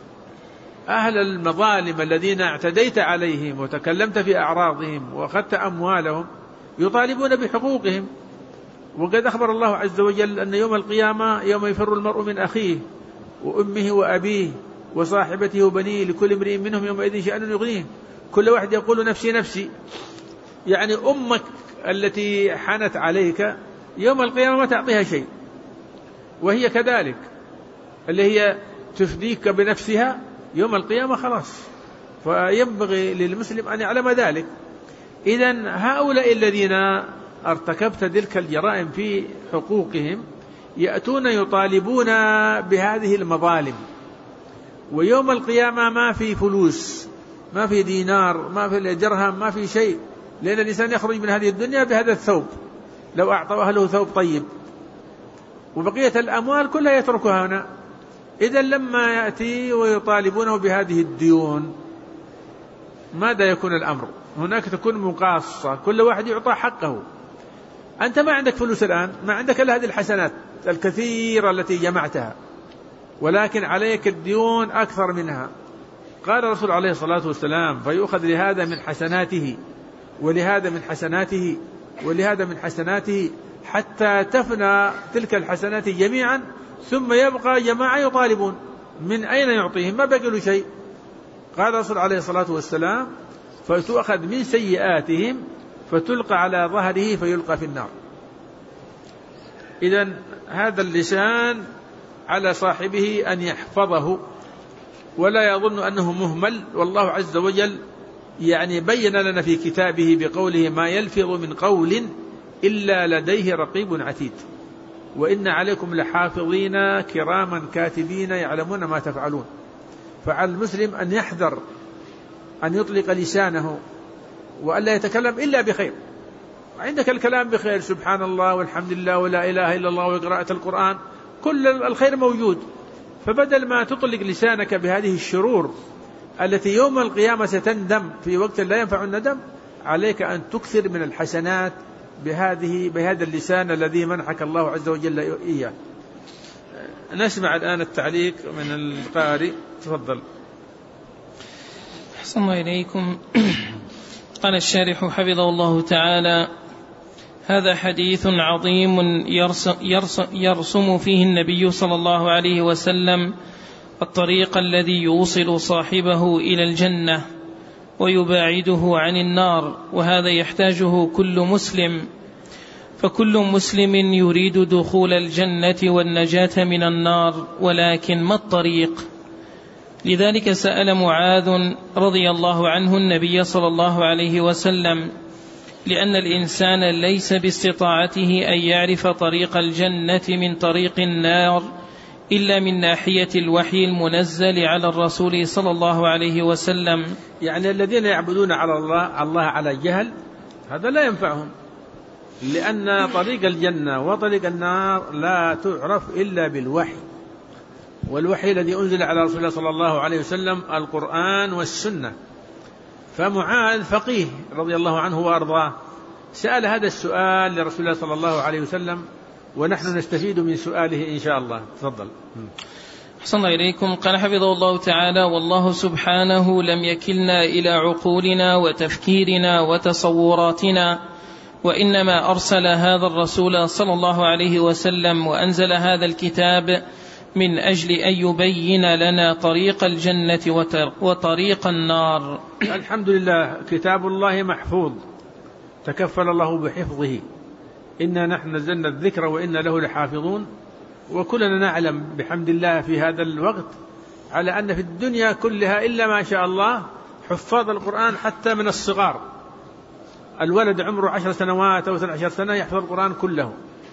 أهل المظالم الذين اعتديت عليهم وتكلمت في أعراضهم وأخذت أموالهم يطالبون بحقوقهم. وقد أخبر الله عز وجل أن يوم القيامة يوم يفر المرء من أخيه وأمه وأبيه وصاحبته وبنيه لكل امرئ منهم يومئذ شأن يغنيه، كل واحد يقول نفسي نفسي. يعني أمك التي حنت عليك يوم القيامة ما تعطيها شيء، وهي كذلك اللي هي تفديك بنفسها يوم القيامة خلاص. فينبغي للمسلم أن يعلم ذلك. إذن هؤلاء الذين ارتكبت تلك الجرائم في حقوقهم يأتون يطالبون بهذه المظالم، ويوم القيامة ما في فلوس، ما في دينار، ما في درهم، ما في شيء، لأن الإنسان يخرج من هذه الدنيا بهذا الثوب لو أعطوا أهله ثوب طيب، وبقية الأموال كلها يتركها هنا. إذا لما يأتي ويطالبونه بهذه الديون ماذا يكون الأمر؟ هناك تكون مقاصة، كل واحد يعطى حقه. أنت ما عندك فلوس الآن، ما عندك إلا هذه الحسنات الكثيرة التي جمعتها، ولكن عليك الديون أكثر منها. قال الرسول عليه الصلاة والسلام: فيؤخذ لهذا من حسناته ولهذا من حسناته ولهذا من حسناته حتى تفنى تلك الحسنات جميعا، ثم يبقى جماعة يطالبون من أين يعطيهم، ما بقي له شيء. قال الرسول عليه الصلاة والسلام: فتؤخذ من سيئاتهم فتلقى على ظهره فيلقى في النار. إذن هذا اللسان على صاحبه أن يحفظه ولا يظن أنه مهمل. والله عز وجل يعني بين لنا في كتابه بقوله: ما يلفظ من قول إلا لديه رقيب عتيد، وإن عليكم لحافظين كراما كاتبين يعلمون ما تفعلون. فعلى المسلم أن يحذر أن يطلق لسانه وألا يتكلم إلا بخير. عندك الكلام بخير، سبحان الله والحمد لله ولا إله إلا الله وقراءة القرآن، كل الخير موجود. فبدل ما تطلق لسانك بهذه الشرور التي يوم القيامة ستندم في وقت لا ينفع الندم، عليك أن تكثر من الحسنات بهذه بهذا اللسان الذي منحك الله عز وجل إياه. نسمع الآن التعليق من القارئ، تفضل. أحسن الله إليكم. قال الشارح حفظه الله تعالى: هذا حديث عظيم يرسم فيه النبي صلى الله عليه وسلم الطريق الذي يوصل صاحبه إلى الجنة ويباعده عن النار، وهذا يحتاجه كل مسلم، فكل مسلم يريد دخول الجنة والنجاة من النار، ولكن ما الطريق؟ لذلك سأل معاذ رضي الله عنه النبي صلى الله عليه وسلم، لأن الإنسان ليس باستطاعته أن يعرف طريق الجنة من طريق النار إلا من ناحية الوحي المنزل على الرسول صلى الله عليه وسلم. يعني الذين يعبدون على الله الله على جهل هذا لا ينفعهم، لأن طريق الجنة وطريق النار لا تعرف إلا بالوحي، والوحي الذي أنزل على رسول الله صلى الله عليه وسلم القرآن والسنة. فمعاذ فقيه رضي الله عنه وأرضاه سأل هذا السؤال لرسول الله صلى الله عليه وسلم، ونحن نستفيد من سؤاله إن شاء الله. تفضل. أحسن الله إليكم. قال حفظه الله تعالى: والله سبحانه لم يكلنا إلى عقولنا وتفكيرنا وتصوراتنا، وإنما أرسل هذا الرسول صلى الله عليه وسلم وأنزل هذا الكتاب من أجل أن يبين لنا طريق الجنة وطريق النار. الحمد لله، كتاب الله محفوظ تكفل الله بحفظه. إنا نحن نزلنا الذكر وإنا له لحافظون. وكلنا نعلم بحمد الله في هذا الوقت على أن في الدنيا كلها إلا ما شاء الله حفاظ القرآن حتى من الصغار. الولد عمره عشر سنوات أو عشر سنة يحفظ القرآن كله.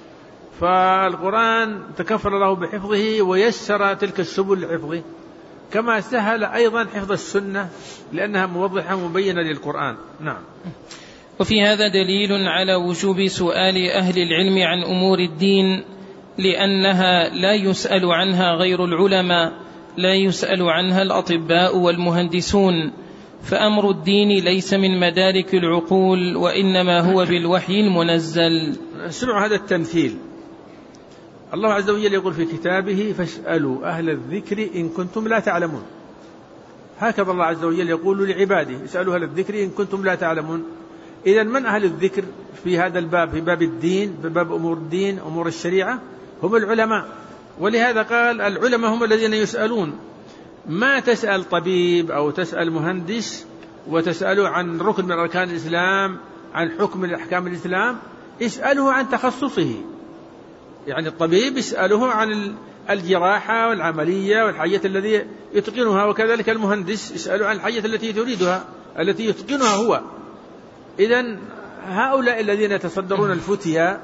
فالقرآن تكفل الله بحفظه ويسر تلك السبل لحفظه، كما سهل أيضا حفظ السنة لأنها موضحة مبينة للقرآن. نعم. وفي هذا دليل على وجوب سؤال أهل العلم عن أمور الدين، لأنها لا يسأل عنها غير العلماء، لا يسأل عنها الأطباء والمهندسون، فأمر الدين ليس من مدارك العقول وإنما هو بالوحي المنزل. اسمعوا هذا التمثيل. الله عز وجل يقول في كتابه: فاسألوا أهل الذكر إن كنتم لا تعلمون. هكذا الله عز وجل يقول لعباده: اسألوا أهل الذكر إن كنتم لا تعلمون. إذن من أهل الذكر في هذا الباب، في باب الدين، في باب أمور الدين أمور الشريعة؟ هم العلماء. ولهذا قال العلماء هم الذين يسألون. ما تسأل طبيب أو تسأل مهندس وتسأله عن ركن من أركان الإسلام، عن حكم من أحكام الإسلام، اسأله عن تخصصه. يعني الطبيب يسأله عن الجراحة والعملية والحاجة التي يتقنها، وكذلك المهندس يسأله عن الحاجة التي تريدها التي يتقنها هو. إذن هؤلاء الذين يتصدرون الفتيا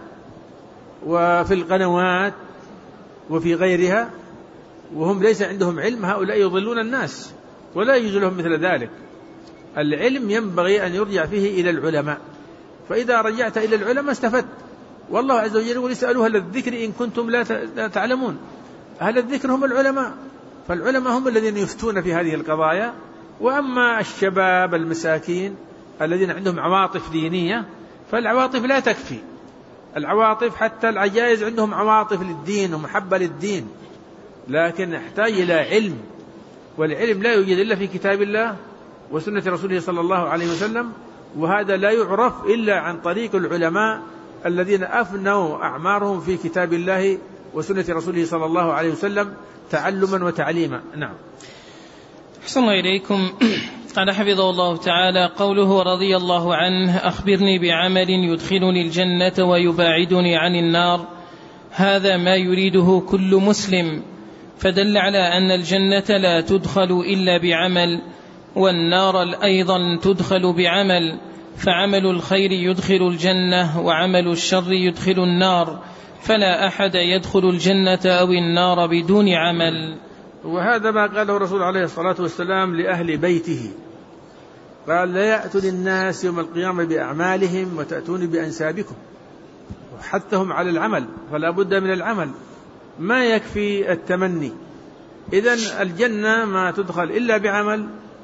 وفي القنوات وفي غيرها وهم ليس عندهم علم، هؤلاء يضلون الناس ولا يجوز لهم مثل ذلك. العلم ينبغي أن يرجع فيه إلى العلماء، فإذا رجعت إلى العلماء استفدت. والله عز وجل يقول: اسألوا أهل الذكر إن كنتم لا تعلمون. أهل الذكر هم العلماء، فالعلماء هم الذين يفتون في هذه القضايا. وأما الشباب المساكين الذين عندهم عواطف دينية فالعواطف لا تكفي. العواطف حتى العجائز عندهم عواطف للدين ومحبة للدين، لكن يحتاج إلى علم والعلم لا يوجد إلا في كتاب الله وسنة رسوله صلى الله عليه وسلم، وهذا لا يعرف إلا عن طريق العلماء الذين أفنوا أعمارهم في كتاب الله وسنة رسوله صلى الله عليه وسلم تعلما وتعليما. نعم. أحسن الله إليكم. قال حفظه الله تعالى: قوله رضي الله عنه: أخبرني بعمل يدخلني الجنة ويباعدني عن النار، هذا ما يريده كل مسلم، فدل على أن الجنة لا تدخل إلا بعمل، والنار أيضا تدخل بعمل، فعمل الخير يدخل الجنة وعمل الشر يدخل النار، فلا أحد يدخل الجنة أو النار بدون عمل. وهذا ما قاله الرسول عليه الصلاة والسلام لأهل بيته، قال: لا يأتون الناس يوم القيامة بأعمالهم وتأتون بأنسابكم، وحثهم على العمل، فلا بد من العمل، ما يكفي التمني. إذن الجنة ما تدخل إلا بعمل،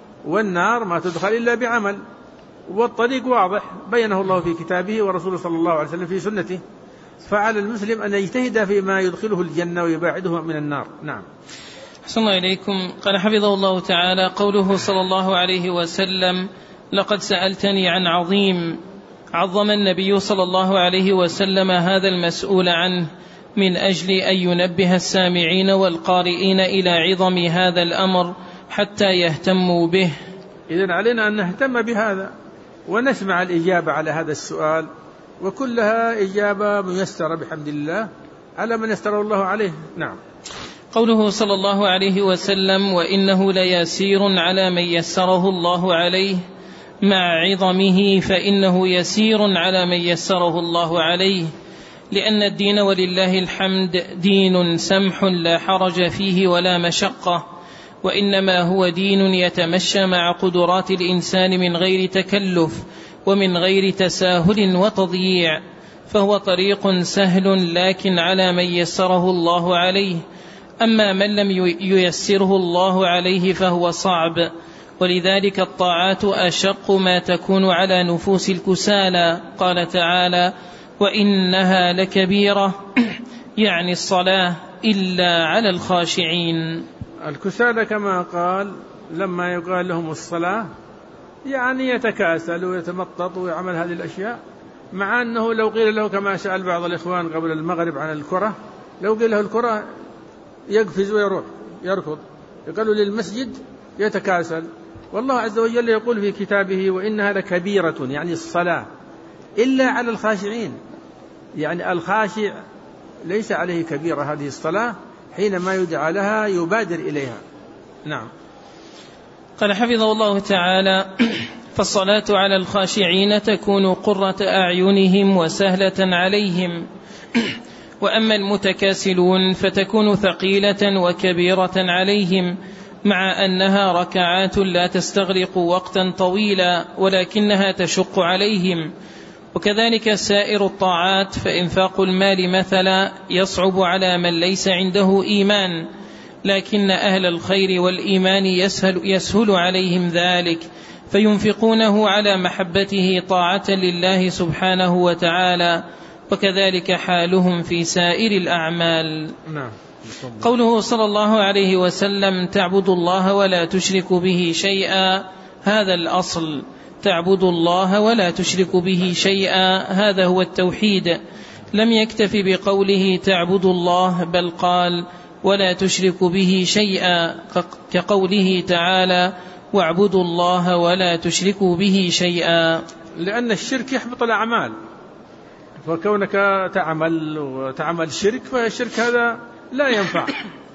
والنار ما تدخل إلا بعمل، والطريق واضح بينه الله في كتابه ورسوله صلى الله عليه وسلم في سنته، فعلى المسلم أن يجتهد فيما يدخله الجنة ويباعده من النار. نعم. أحسن الله إليكم. قال حفظه الله تعالى: قوله صلى الله عليه وسلم: لقد سألتني عن عظيم، عظم النبي صلى الله عليه وسلم هذا المسؤول عنه من أجل أن ينبه السامعين والقارئين إلى عظم هذا الأمر حتى يهتموا به. إذن علينا أن نهتم بهذا ونسمع الإجابة على هذا السؤال، وكلها إجابة ميسرة بحمد الله على من يسره الله عليه. نعم. قوله صلى الله عليه وسلم: وإنه ليسير على من يسره الله عليه، مع عظمه فإنه يسير على من يسره الله عليه، لأن الدين ولله الحمد دين سمح لا حرج فيه ولا مشقة، وإنما هو دين يتمشى مع قدرات الإنسان من غير تكلف ومن غير تساهل وتضييع، فهو طريق سهل لكن على من يسره الله عليه، أما من لم ييسره الله عليه فهو صعب، ولذلك الطاعات أشق ما تكون على نفوس الكسالى. قال تعالى: وإنها لكبيرة، يعني الصلاة، إلا على الخاشعين. الكسالى كما قال لما يقال لهم الصلاة يعني يتكاسل ويتمطط ويعمل هذه الأشياء، مع أنه لو قيل له كما سأل بعض الإخوان قبل المغرب عن الكرة، لو قيل له الكرة يقفز ويروح يركض، يقالوا للمسجد يتكاسل. والله عز وجل يقول في كتابه: وإنها لكبيرة، يعني الصلاة، إلا على الخاشعين، يعني الخاشع ليس عليه كبيرة هذه الصلاة، حينما يدعى لها يبادر إليها. نعم. قال حفظه الله تعالى: فالصلاة على الخاشعين تكون قرة أعينهم وسهلة عليهم، وأما المتكاسلون فتكون ثقيلة وكبيرة عليهم، مع أنها ركعات لا تستغرق وقتا طويلا ولكنها تشق عليهم. وكذلك سائر الطاعات، فإنفاق المال مثلا يصعب على من ليس عنده إيمان، لكن أهل الخير والإيمان يسهل, يسهل عليهم ذلك، فينفقونه على محبته طاعة لله سبحانه وتعالى، وكذلك حالهم في سائر الأعمال. نعم. قوله صلى الله عليه وسلم: تعبد الله ولا تشرك به شيئا، هذا الأصل، تعبد الله ولا تشرك به شيئا، هذا هو التوحيد. لم يكتف بقوله تعبد الله، بل قال: ولا تشرك به شيئا، كقوله تعالى: واعبدوا الله ولا تشركوا به شيئا. لأن الشرك يحبط الأعمال، فكونك تعمل وتعمل شرك، فالشرك هذا لا ينفع.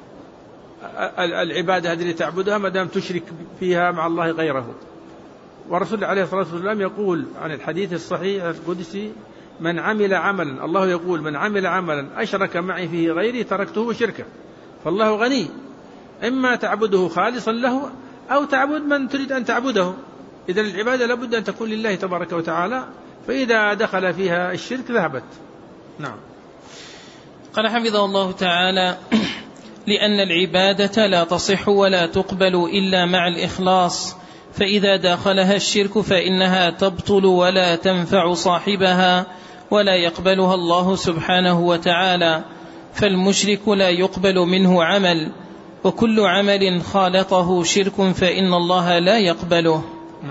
العبادة هذه اللي تعبدها ما دام تشرك فيها مع الله غيره. ورسول عليه الصلاة والسلام يقول عن الحديث الصحيح القدسي: من عمل عملا، الله يقول: من عمل عملا أشرك معي فيه غيري تركته وشركه. فالله غني، إما تعبده خالصا له أو تعبد من تريد أن تعبده. إذن العبادة لابد أن تكون لله تبارك وتعالى، فإذا دخل فيها الشرك ذهبت. نعم. قال حفظه الله تعالى: لأن العبادة لا تصح ولا تقبل إلا مع الإخلاص، فإذا داخلها الشرك فإنها تبطل ولا تنفع صاحبها ولا يقبلها الله سبحانه وتعالى. فالمشرك لا يقبل منه عمل، وكل عمل خالطه شرك فإن الله لا يقبله.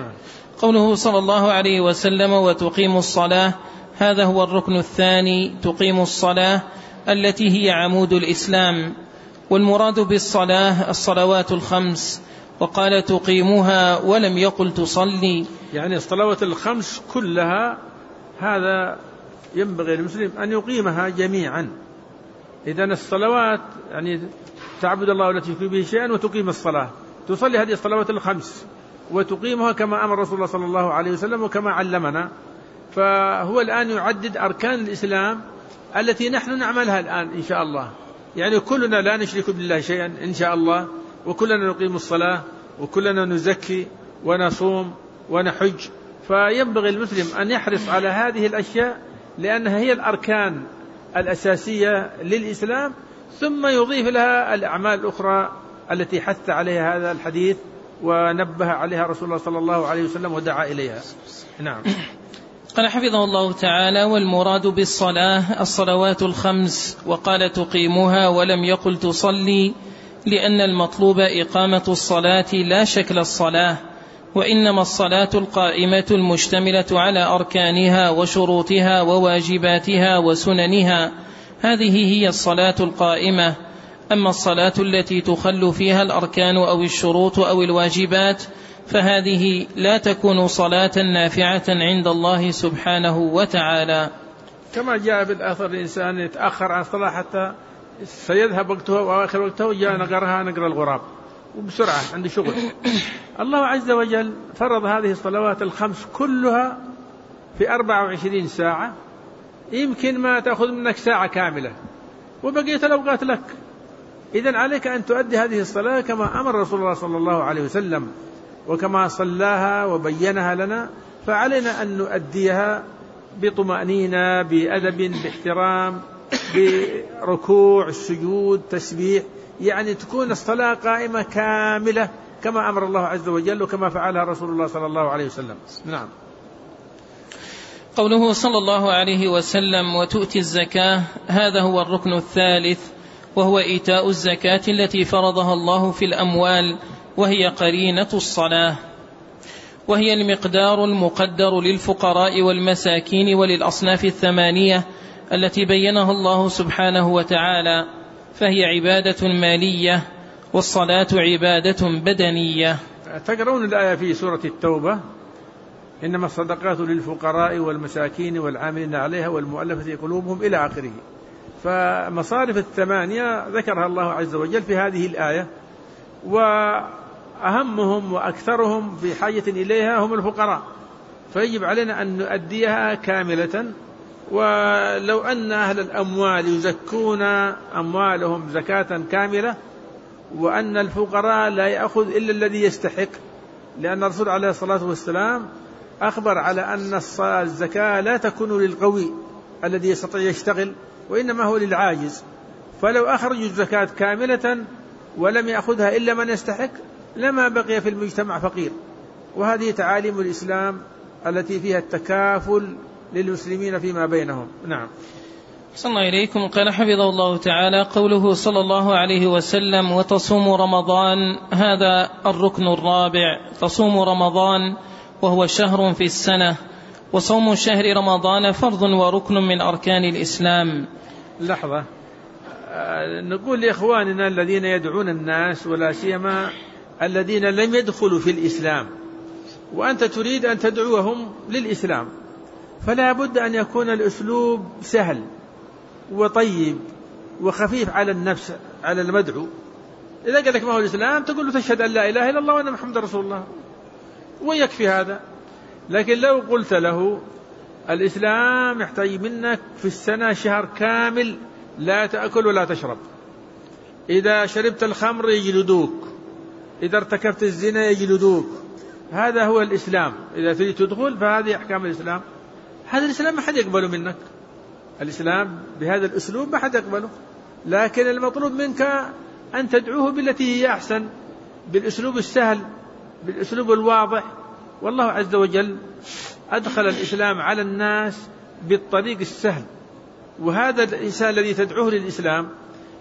قوله صلى الله عليه وسلم وتقيم الصلاة، هذا هو الركن الثاني، تقيم الصلاة التي هي عمود الإسلام، والمراد بالصلاة الصلوات الخمس، وقال تقيمها ولم يقل تصلي، يعني الصلوات الخمس كلها، هذا ينبغي المسلم أن يقيمها جميعا. إذن الصلوات يعني تعبد الله ولا تشرك به شيئا وتقيم الصلاة، تصلي هذه الصلوات الخمس وتقيمها كما أمر رسول الله صلى الله عليه وسلم وكما علمنا. فهو الآن يعدد أركان الإسلام التي نحن نعملها الآن إن شاء الله، يعني كلنا لا نشرك بالله شيئا إن شاء الله، وكلنا نقيم الصلاة، وكلنا نزكي ونصوم ونحج. فينبغي المسلم أن يحرص على هذه الأشياء لأنها هي الأركان الأساسية للإسلام، ثم يضيف لها الأعمال الأخرى التي حث عليها هذا الحديث ونبه عليها رسول الله صلى الله عليه وسلم ودعا إليها. نعم. قال حفظه الله تعالى: والمراد بالصلاة الصلوات الخمس، وقال تقيمها ولم يقل تصلي، لأن المطلوب إقامة الصلاة لا شكل الصلاة، وإنما الصلاة القائمة المشتملة على أركانها وشروطها وواجباتها وسننها، هذه هي الصلاة القائمة. أما الصلاة التي تخل فيها الأركان أو الشروط أو الواجبات فهذه لا تكون صلاة نافعة عند الله سبحانه وتعالى. كما جاء بالآثر الإنسان يتأخر عن الصلاة حتى سيذهب وقته وآخر وقته جاء نقرها نقر الغراب وبسرعة عند شغل. الله عز وجل فرض هذه الصلوات الخمس كلها في أربع وعشرين ساعة، يمكن ما تأخذ منك ساعة كاملة وبقيت الأوقات لك. إذن عليك أن تؤدي هذه الصلاة كما أمر رسول الله صلى الله عليه وسلم وكما صلاها وبينها لنا، فعلينا أن نؤديها بطمأنينة، بأدب، باحترام، بركوع، السجود، تسبيح، يعني تكون الصلاة قائمة كاملة كما أمر الله عز وجل وكما فعلها رسول الله صلى الله عليه وسلم. نعم. قوله صلى الله عليه وسلم وتؤتي الزكاة، هذا هو الركن الثالث، وهو إيتاء الزكاة التي فرضها الله في الأموال، وهي قرينة الصلاة، وهي المقدار المقدر للفقراء والمساكين وللأصناف الثمانية التي بينها الله سبحانه وتعالى، فهي عبادة مالية، والصلاة عبادة بدنية. تقرؤون الآية في سورة التوبة: إنما الصدقات للفقراء والمساكين والعاملين عليها والمؤلفة قلوبهم إلى آخره. فمصارف الثمانية ذكرها الله عز وجل في هذه الآية، وأهمهم وأكثرهم في حاجة إليها هم الفقراء، فيجب علينا أن نؤديها كاملة. ولو أن أهل الأموال يزكون أموالهم زكاة كاملة، وأن الفقراء لا يأخذ إلا الذي يستحق، لأن الرسول عليه الصلاة والسلام أخبر على أن الزكاة لا تكون للقوي الذي يستطيع يشتغل، وإنما هو للعاجز. فلو أخرجوا الزكاة كاملة ولم يأخذها إلا من يستحق لما بقي في المجتمع فقير. وهذه تعاليم الإسلام التي فيها التكافل للمسلمين فيما بينهم. نعم. صلى الله إليكم. قال حفظه الله تعالى: قوله صلى الله عليه وسلم وتصوم رمضان، هذا الركن الرابع، تصوم رمضان وهو شهر في السنة، وصوم شهر رمضان فرض وركن من أركان الإسلام. لحظة، نقول لإخواننا الذين يدعون الناس ولا سيما الذين لم يدخلوا في الإسلام، وأنت تريد أن تدعوهم للإسلام، فلا بد أن يكون الأسلوب سهل وطيب وخفيف على النفس على المدعو. إذا قال لك ما هو الإسلام تقول له تشهد أن لا إله إلا الله وأن محمد رسول الله، ويكفي هذا. لكن لو قلت له الإسلام يحتاج منك في السنة شهر كامل لا تأكل ولا تشرب، إذا شربت الخمر يجلدوك، إذا ارتكبت الزنا يجلدوك، هذا هو الإسلام. إذا تريد تدخل فهذه أحكام الإسلام. هذا الإسلام ما حد يقبله منك، الإسلام بهذا الأسلوب ما حد يقبله. لكن المطلوب منك أن تدعوه بالتي هي أحسن، بالأسلوب السهل، بالأسلوب الواضح. والله عز وجل أدخل الإسلام على الناس بالطريق السهل. وهذا الإنسان الذي تدعوه للإسلام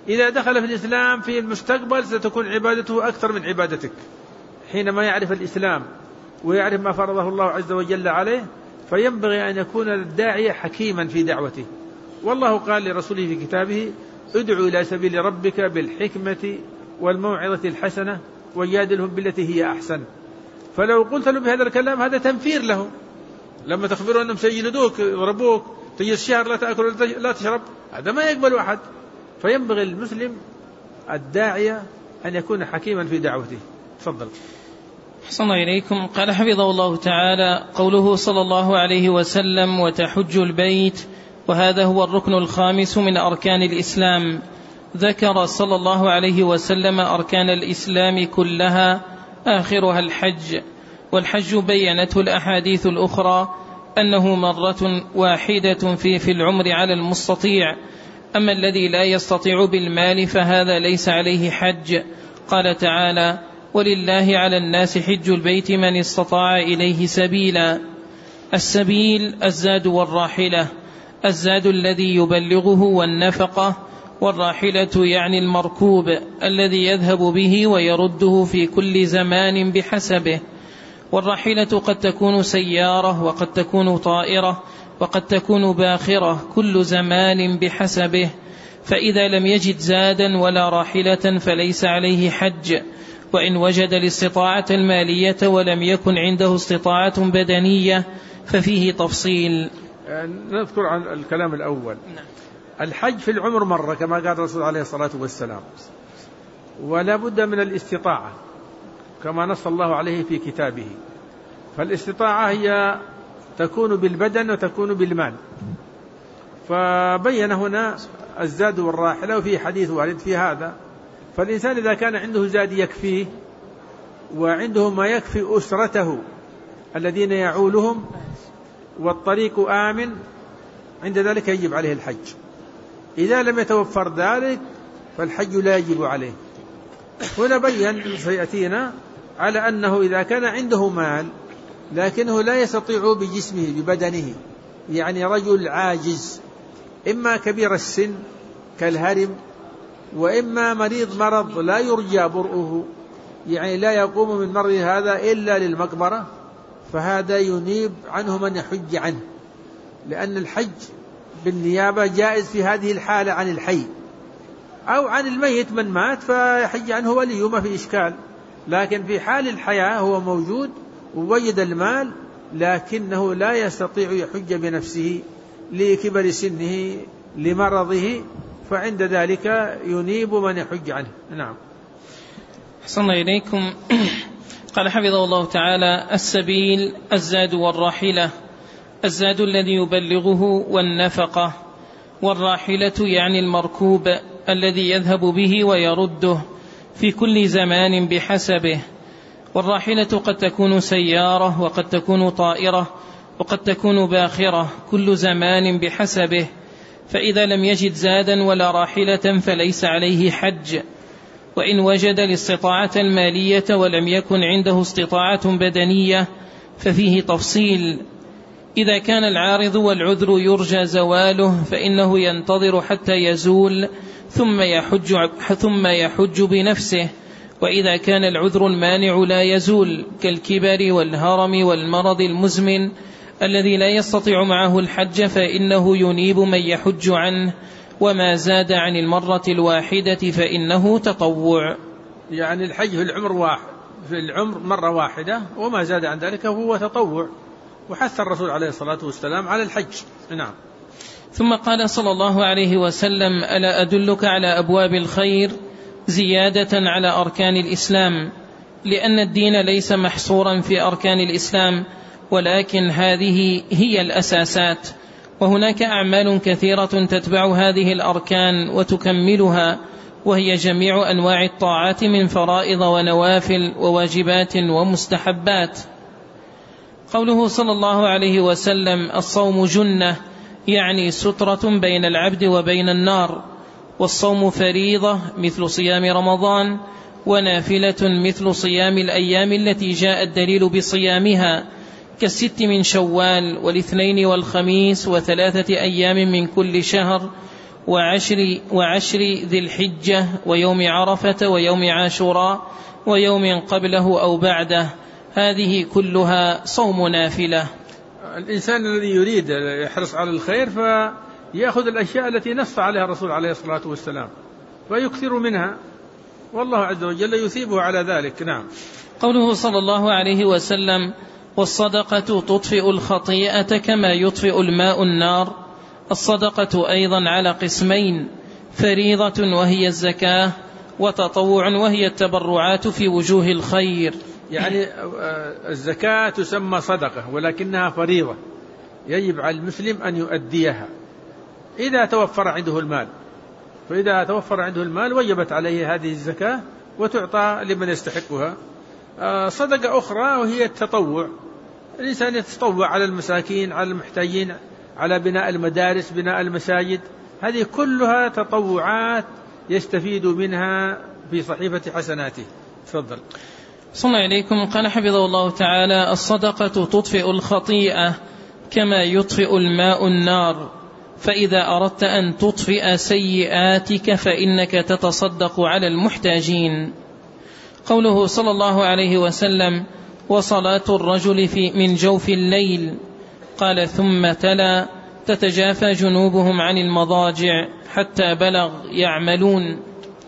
إذا دخل في الإسلام في المستقبل ستكون عبادته أكثر من عبادتك. حينما يعرف الإسلام ويعرف ما فرضه الله عز وجل عليه، فينبغي أن يكون الداعية حكيما في دعوته. والله قال لرسوله في كتابه: ادعو إلى سبيل ربك بالحكمة والموعظة الحسنة وجادلهم بالتي هي أحسن. فلو قلت له بهذا الكلام هذا تنفير له، لما تخبره أنهم سيجلدوك يضربوك تجلس شهر لا تأكل لا تشرب، هذا ما يقبل أحد. فينبغي المسلم الداعية أن يكون حكيما في دعوته. تفضل. أحسن إليكم. قال حفظه الله تعالى: قوله صلى الله عليه وسلم: وتحج البيت، وهذا هو الركن الخامس من أركان الإسلام. ذكر صلى الله عليه وسلم أركان الإسلام كلها آخرها الحج، والحج بينته الأحاديث الأخرى أنه مرة واحدة في في العمر على المستطيع، أما الذي لا يستطيع بالمال فهذا ليس عليه حج. قال تعالى: ولله على الناس حج البيت من استطاع إليه سبيلا. السبيل الزاد والراحلة، الزاد الذي يبلغه والنفقة، والراحلة يعني المركوب الذي يذهب به ويرده في كل زمان بحسبه. والراحلة قد تكون سيارة وقد تكون طائرة وقد تكون باخرة، كل زمان بحسبه. فإذا لم يجد زادا ولا راحلة فليس عليه حج، وإن وجد الاستطاعة المالية ولم يكن عنده استطاعة بدنية ففيه تفصيل. نذكر عن الكلام الأول. الحج في العمر مرة كما قال الرسول عليه الصلاة والسلام، ولا بد من الاستطاعة كما نص الله عليه في كتابه. فالاستطاعة هي تكون بالبدن وتكون بالمال، فبين هنا الزاد والراحلة، وفي حديث وارد في هذا. فالإنسان إذا كان عنده زاد يكفيه وعنده ما يكفي أسرته الذين يعولهم والطريق آمن، عند ذلك يجب عليه الحج. إذا لم يتوفر ذلك فالحج لا يجب عليه. هنا بيّن سيأتينا على أنه إذا كان عنده مال لكنه لا يستطيع بجسمه ببدنه، يعني رجل عاجز إما كبير السن كالهرم، وإما مريض مرض لا يرجى برؤه، يعني لا يقوم من مرض هذا إلا للمقبرة، فهذا ينيب عنه من يحج عنه، لأن الحج بالنيابة جائز في هذه الحالة عن الحي، أو عن الميت من مات فيحج عنه وليه ما في إشكال. لكن في حال الحياة هو موجود ووجد المال لكنه لا يستطيع يحج بنفسه لكبر سنه لمرضه، فعند ذلك ينيب من يحج عنه. نعم. أحسن إليكم. قال حفظه الله تعالى: السبيل الزاد والراحلة، الزاد الذي يبلغه والنفقة، والراحلة يعني المركوب الذي يذهب به ويرده في كل زمان بحسبه. والراحلة قد تكون سيارة وقد تكون طائرة وقد تكون باخرة، كل زمان بحسبه. فإذا لم يجد زادا ولا راحلة فليس عليه حج، وإن وجد الاستطاعة المالية ولم يكن عنده استطاعة بدنية ففيه تفصيل. إذا كان العارض والعذر يرجى زواله فإنه ينتظر حتى يزول ثم يحج, ثم يحج بنفسه. وإذا كان العذر المانع لا يزول كالكبر والهرم والمرض المزمن الذي لا يستطيع معه الحج فإنه ينيب من يحج عنه، وما زاد عن المرة الواحدة فإنه تطوع. يعني الحج في العمر واحد في العمر مرة واحدة، وما زاد عن ذلك هو تطوع، وحث الرسول عليه الصلاة والسلام على الحج. نعم. ثم قال صلى الله عليه وسلم: ألا أدلك على أبواب الخير زيادة على أركان الإسلام؟ لأن الدين ليس محصورا في أركان الإسلام، ولكن هذه هي الأساسات، وهناك أعمال كثيرة تتبع هذه الأركان وتكملها، وهي جميع أنواع الطاعات من فرائض ونوافل وواجبات ومستحبات. قوله صلى الله عليه وسلم: الصوم جنة، يعني سترة بين العبد وبين النار. والصوم فريضة مثل صيام رمضان، ونافلة مثل صيام الأيام التي جاء الدليل بصيامها كالست من شوال والاثنين والخميس وثلاثة أيام من كل شهر وعشر, وعشر ذي الحجة ويوم عرفة ويوم عاشوراء ويوم قبله أو بعده، هذه كلها صوم نافلة. الإنسان الذي يريد يحرص على الخير فيأخذ الأشياء التي نص عليها الرسول عليه الصلاة والسلام ويكثر منها، والله عز وجل يثيبه على ذلك. نعم. قوله صلى الله عليه وسلم: والصدقة تطفئ الخطيئة كما يطفئ الماء النار. الصدقة أيضا على قسمين: فريضة وهي الزكاة، وتطوع وهي التبرعات في وجوه الخير. يعني الزكاة تسمى صدقة ولكنها فريضة يجب على المسلم أن يؤديها إذا توفر عنده المال، فإذا توفر عنده المال وجبت عليه هذه الزكاة وتعطى لمن يستحقها. صدقة أخرى وهي التطوع، الإنسان يتطوع على المساكين، على المحتاجين، على بناء المدارس، بناء المساجد، هذه كلها تطوعات يستفيد منها في صحيفة حسناته. تفضل. صلى الله عليكم. قال حفظه الله تعالى: الصدقة تطفئ الخطيئة كما يطفئ الماء النار، فإذا أردت أن تطفئ سيئاتك فإنك تتصدق على المحتاجين. قوله صلى الله عليه وسلم: وصلاة الرجل في من جوف الليل. قال ثم تلا: تتجافى جنوبهم عن المضاجع حتى بلغ يعملون.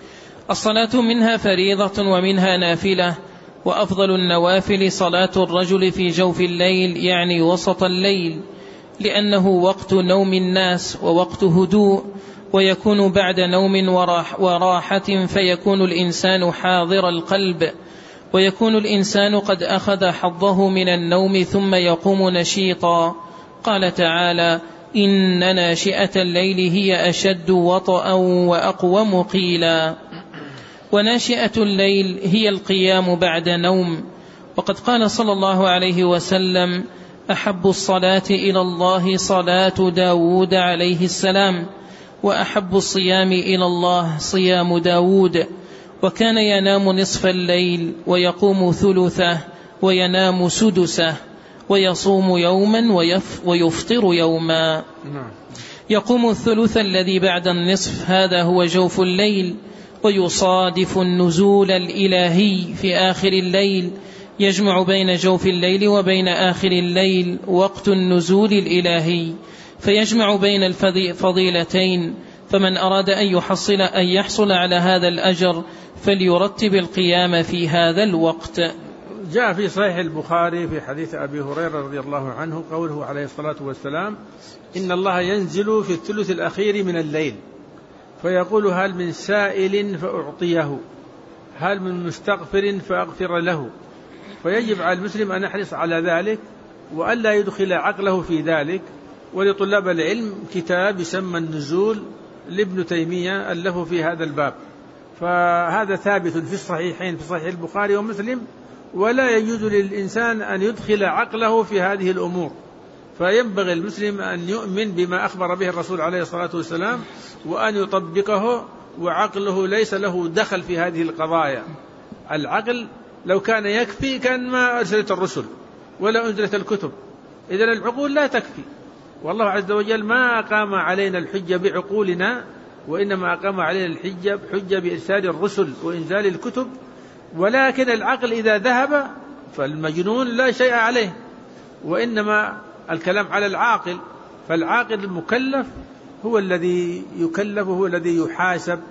الصلاة منها فريضة ومنها نافلة، وأفضل النوافل صلاة الرجل في جوف الليل يعني وسط الليل، لأنه وقت نوم الناس ووقت هدوء، ويكون بعد نوم وراح وراحة، فيكون الإنسان حاضر القلب، ويكون الإنسان قد أخذ حظه من النوم ثم يقوم نشيطا. قال تعالى: إن ناشئة الليل هي أشد وطئا وأقوم قيلا. وناشئة الليل هي القيام بعد نوم. وقد قال صلى الله عليه وسلم: أحب الصلاة إلى الله صلاة داود عليه السلام، وأحب الصيام إلى الله صيام داود. وكان ينام نصف الليل ويقوم ثلثه وينام سدسه، ويصوم يوما ويفطر يوما. يقوم الثلث الذي بعد النصف، هذا هو جوف الليل، ويصادف النزول الإلهي في آخر الليل، يجمع بين جوف الليل وبين آخر الليل وقت النزول الإلهي، فيجمع بين الفضيلتين. فمن أراد أن يحصل, أن يحصل على هذا الأجر فليرتب القيام في هذا الوقت. جاء في صحيح البخاري في حديث أبي هريرة رضي الله عنه قوله عليه الصلاة والسلام: إن الله ينزل في الثلث الأخير من الليل فيقول: هل من سائل فأعطيه، هل من مستغفر فأغفر له. فيجب على المسلم أن يحرص على ذلك وألا يدخل عقله في ذلك. ولطلاب العلم كتاب يسمى النزول لابن تيمية ألفه في هذا الباب، فهذا ثابت في الصحيحين في صحيح البخاري ومسلم، ولا يجوز للإنسان أن يدخل عقله في هذه الأمور. فينبغي المسلم أن يؤمن بما أخبر به الرسول عليه الصلاة والسلام وأن يطبقه، وعقله ليس له دخل في هذه القضايا. العقل لو كان يكفي كان ما أرسلت الرسل ولا أنزلت الكتب، إذن العقول لا تكفي، والله عز وجل ما أقام علينا الحجة بعقولنا، وإنما أقام علينا الحجة بحجة بإرسال الرسل وإنزال الكتب. ولكن العقل إذا ذهب فالمجنون لا شيء عليه، وإنما الكلام على العاقل. فالعاقل المكلف هو الذي يكلف، هو الذي يحاسب.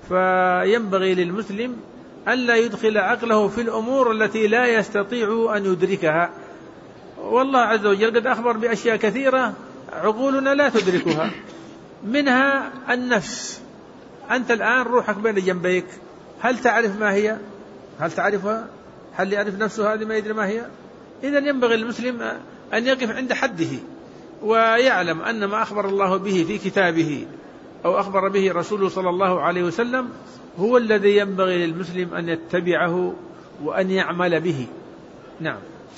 فينبغي للمسلم ألا يدخل عقله في الأمور التي لا يستطيع أن يدركها. والله عز وجل قد أخبر بأشياء كثيرة عقولنا لا تدركها، منها النفس. أنت الآن روحك بين جنبيك، هل تعرف ما هي؟ هل تعرفها؟ هل يعرف نفسه هذه ما يدري ما هي؟ إذن ينبغي المسلم أن يقف عند حده ويعلم أن ما أخبر الله به في كتابه أو أخبر به رسوله صلى الله عليه وسلم هو الذي ينبغي للمسلم أن يتبعه وأن يعمل به. نعم.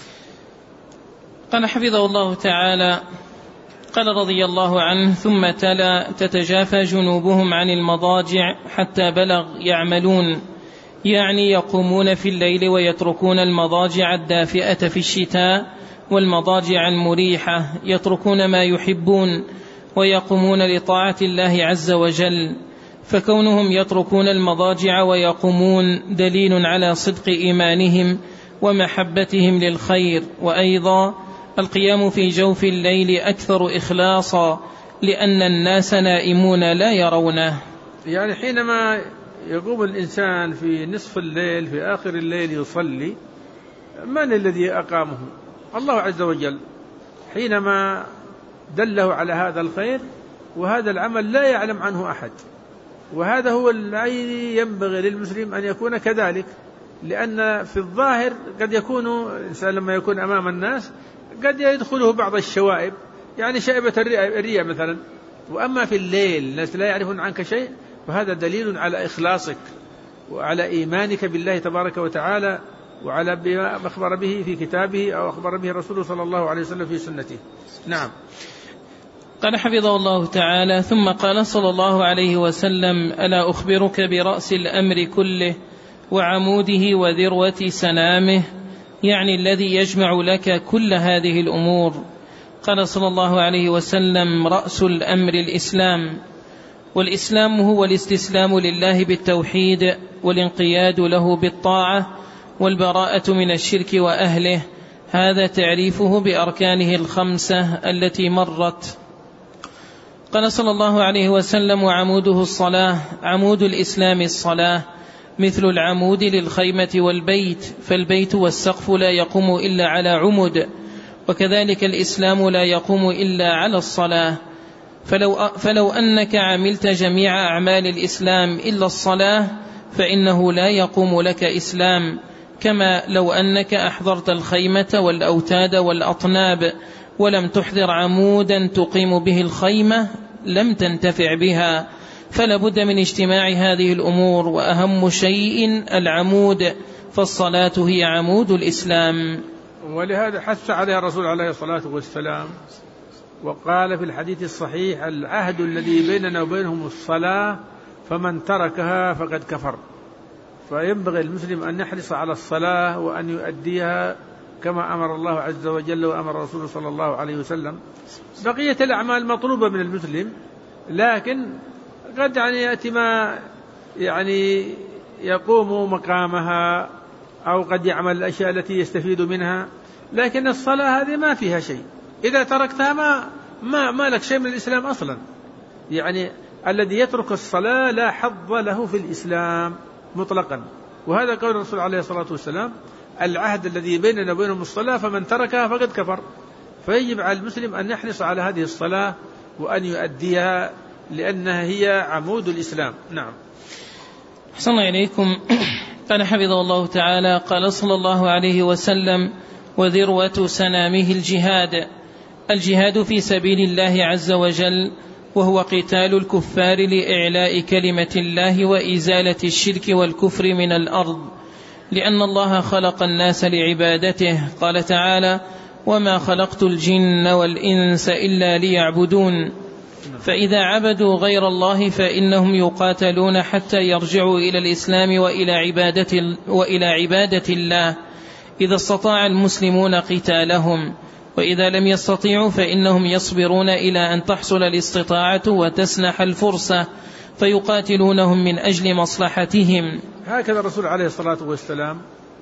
قال حفظه الله تعالى: قال رضي الله عنه: ثم تلا: تتجافى جنوبهم عن المضاجع حتى بلغ يعملون، يعني يقومون في الليل ويتركون المضاجع الدافئة في الشتاء والمضاجع المريحة، يتركون ما يحبون ويقومون لطاعة الله عز وجل، فكونهم يتركون المضاجع ويقومون دليل على صدق إيمانهم ومحبتهم للخير. وأيضا القيام في جوف الليل أكثر إخلاصا، لأن الناس نائمون لا يرونه. يعني حينما يقوم الإنسان في نصف الليل في آخر الليل يصلي، من الذي أقامه؟ الله عز وجل، حينما دله على هذا الخير، وهذا العمل لا يعلم عنه أحد. وهذا هو الذي ينبغي للمسلم أن يكون كذلك، لأن في الظاهر قد يكون الإنسان لما يكون أمام الناس قد يدخله بعض الشوائب، يعني شائبة الرياء مثلا. وأما في الليل الناس لا يعرفون عنك شيء، فهذا دليل على إخلاصك وعلى إيمانك بالله تبارك وتعالى، وعلى ما أخبر به في كتابه أو أخبر به رسوله صلى الله عليه وسلم في سنته. نعم. قال حفظه الله تعالى: ثم قال صلى الله عليه وسلم: ألا أخبرك برأس الأمر كله وعموده وذروة سنامه، يعني الذي يجمع لك كل هذه الأمور. قال صلى الله عليه وسلم: رأس الأمر الإسلام، والإسلام هو الاستسلام لله بالتوحيد والانقياد له بالطاعة والبراءة من الشرك وأهله. هذا تعريفه بأركانه الخمسة التي مرت. قال صلى الله عليه وسلم: وعموده الصلاة. عمود الإسلام الصلاة، مثل العمود للخيمة والبيت، فالبيت والسقف لا يقوم إلا على عمد، وكذلك الإسلام لا يقوم إلا على الصلاة. فلو, فلو أنك عملت جميع أعمال الإسلام إلا الصلاة فإنه لا يقوم لك إسلام، كما لو أنك أحضرت الخيمة والأوتاد والأطناب ولم تحضر عمودا تقيم به الخيمة لم تنتفع بها. فلابد من اجتماع هذه الأمور، وأهم شيء العمود، فالصلاة هي عمود الإسلام. ولهذا حث عليها الرسول عليه الصلاة والسلام، وقال في الحديث الصحيح: العهد الذي بيننا وبينهم الصلاة، فمن تركها فقد كفر. فينبغي المسلم أن يحرص على الصلاة وأن يؤديها كما أمر الله عز وجل وأمر رسوله صلى الله عليه وسلم. بقية الأعمال مطلوبة من المسلم، لكن قد يعني يأتي ما يعني يقوم مقامها، أو قد يعمل الأشياء التي يستفيد منها، لكن الصلاة هذه ما فيها شيء. إذا تركتها ما, ما, ما لك شيء من الإسلام أصلا. يعني الذي يترك الصلاة لا حظ له في الإسلام مطلقا. وهذا قول الرسول عليه الصلاة والسلام: العهد الذي بيننا وبينهم الصلاة، فمن تركها فقد كفر. فيجب على المسلم أن يحرص على هذه الصلاة وأن يؤديها، لأنها هي عمود الإسلام. نعم. أحسن الله إليكم. قال حفظه الله تعالى: قال صلى الله عليه وسلم: وذروة سنامه الجهاد. الجهاد في سبيل الله عز وجل، وهو قتال الكفار لإعلاء كلمة الله وإزالة الشرك والكفر من الأرض، لأن الله خلق الناس لعبادته. قال تعالى: وما خلقت الجن والإنس إلا ليعبدون. فإذا عبدوا غير الله فإنهم يقاتلون حتى يرجعوا إلى الإسلام وإلى عبادة, وإلى عبادة الله، إذا استطاع المسلمون قتالهم، وإذا لم يستطيعوا فإنهم يصبرون إلى أن تحصل الاستطاعة وتسنح الفرصة فيقاتلونهم من أجل مصلحتهم. هكذا الرسول عليه الصلاة والسلام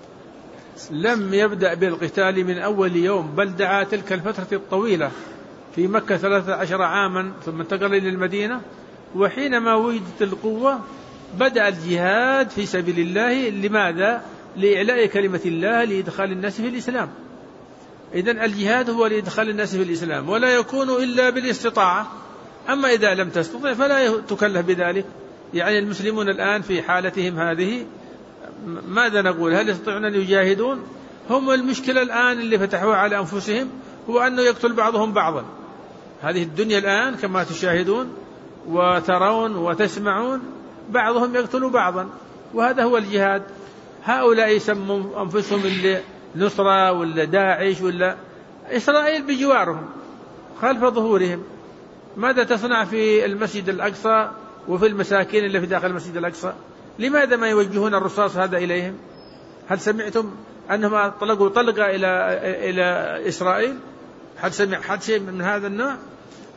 لم يبدأ بالقتال من أول يوم، بل دعا تلك الفترة الطويلة في مكة ثلاثة عشر عاما، ثم انتقل إلى المدينة. وحينما وجدت القوة بدأ الجهاد في سبيل الله. لماذا؟ لإعلاء كلمة الله، لإدخال الناس في الإسلام. إذن الجهاد هو لإدخال الناس في الإسلام، ولا يكون إلا بالاستطاعة. أما إذا لم تستطع فلا تكلف بذلك. يعني المسلمون الآن في حالتهم هذه ماذا نقول؟ هل يستطيعون أن يجاهدون؟ هم المشكلة الآن اللي فتحوها على أنفسهم هو أنه يقتل بعضهم بعضا. هذه الدنيا الآن كما تشاهدون وترون وتسمعون، بعضهم يقتل بعضا، وهذا هو الجهاد. هؤلاء يسمون أنفسهم اللي نصرة ولا داعش ولا إسرائيل بجوارهم خلف ظهورهم. ماذا تصنع في المسجد الأقصى وفي المساكين اللي في داخل المسجد الأقصى؟ لماذا ما يوجهون الرصاص هذا إليهم؟ هل سمعتم أنهم طلقوا طلقة إلى إلى إسرائيل؟ هل سمع حد شيء من هذا النوع؟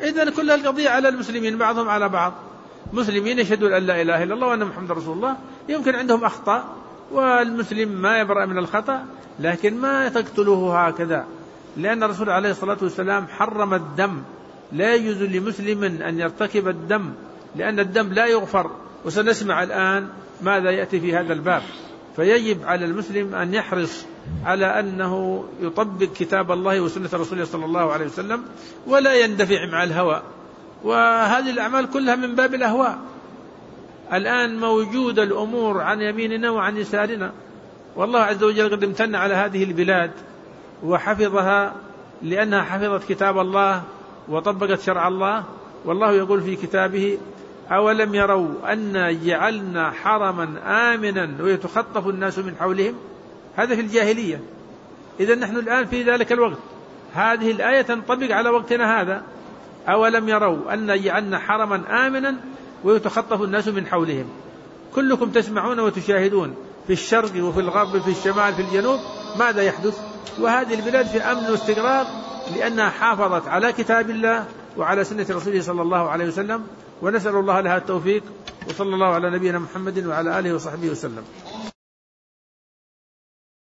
إذن كل القضية على المسلمين بعضهم على بعض. مسلمين يشهدون أن لا إله إلا الله وأن محمد رسول الله، يمكن عندهم أخطاء والمسلم ما يبرأ من الخطأ، لكن ما تقتلوه هكذا، لأن الرسول عليه الصلاة والسلام حرم الدم. لا يجوز لمسلم أن يرتكب الدم، لأن الدم لا يغفر، وسنسمع الآن ماذا يأتي في هذا الباب. فيجب على المسلم أن يحرص على أنه يطبق كتاب الله وسنة رسوله صلى الله عليه وسلم، ولا يندفع مع الهوى. وهذه الأعمال كلها من باب الأهواء. الآن موجود الأمور عن يميننا وعن يسارنا، والله عز وجل قد امتن على هذه البلاد وحفظها لأنها حفظت كتاب الله وطبقت شرع الله. والله يقول في كتابه: أولم يروا أن جعلنا حرما آمنا ويتخطف الناس من حولهم. هذا في الجاهلية. إذن نحن الآن في ذلك الوقت، هذه الآية تنطبق على وقتنا هذا. أولم يروا أن جعلنا حرما آمنا ويتخطف الناس من حولهم. كلكم تسمعون وتشاهدون في الشرق وفي الغرب في الشمال في الجنوب ماذا يحدث، وهذه البلاد في أمن واستقرار لأنها حافظت على كتاب الله وعلى سنة رسوله صلى الله عليه وسلم، ونسأل الله لها التوفيق. وصلى الله على نبينا محمد وعلى آله وصحبه وسلم.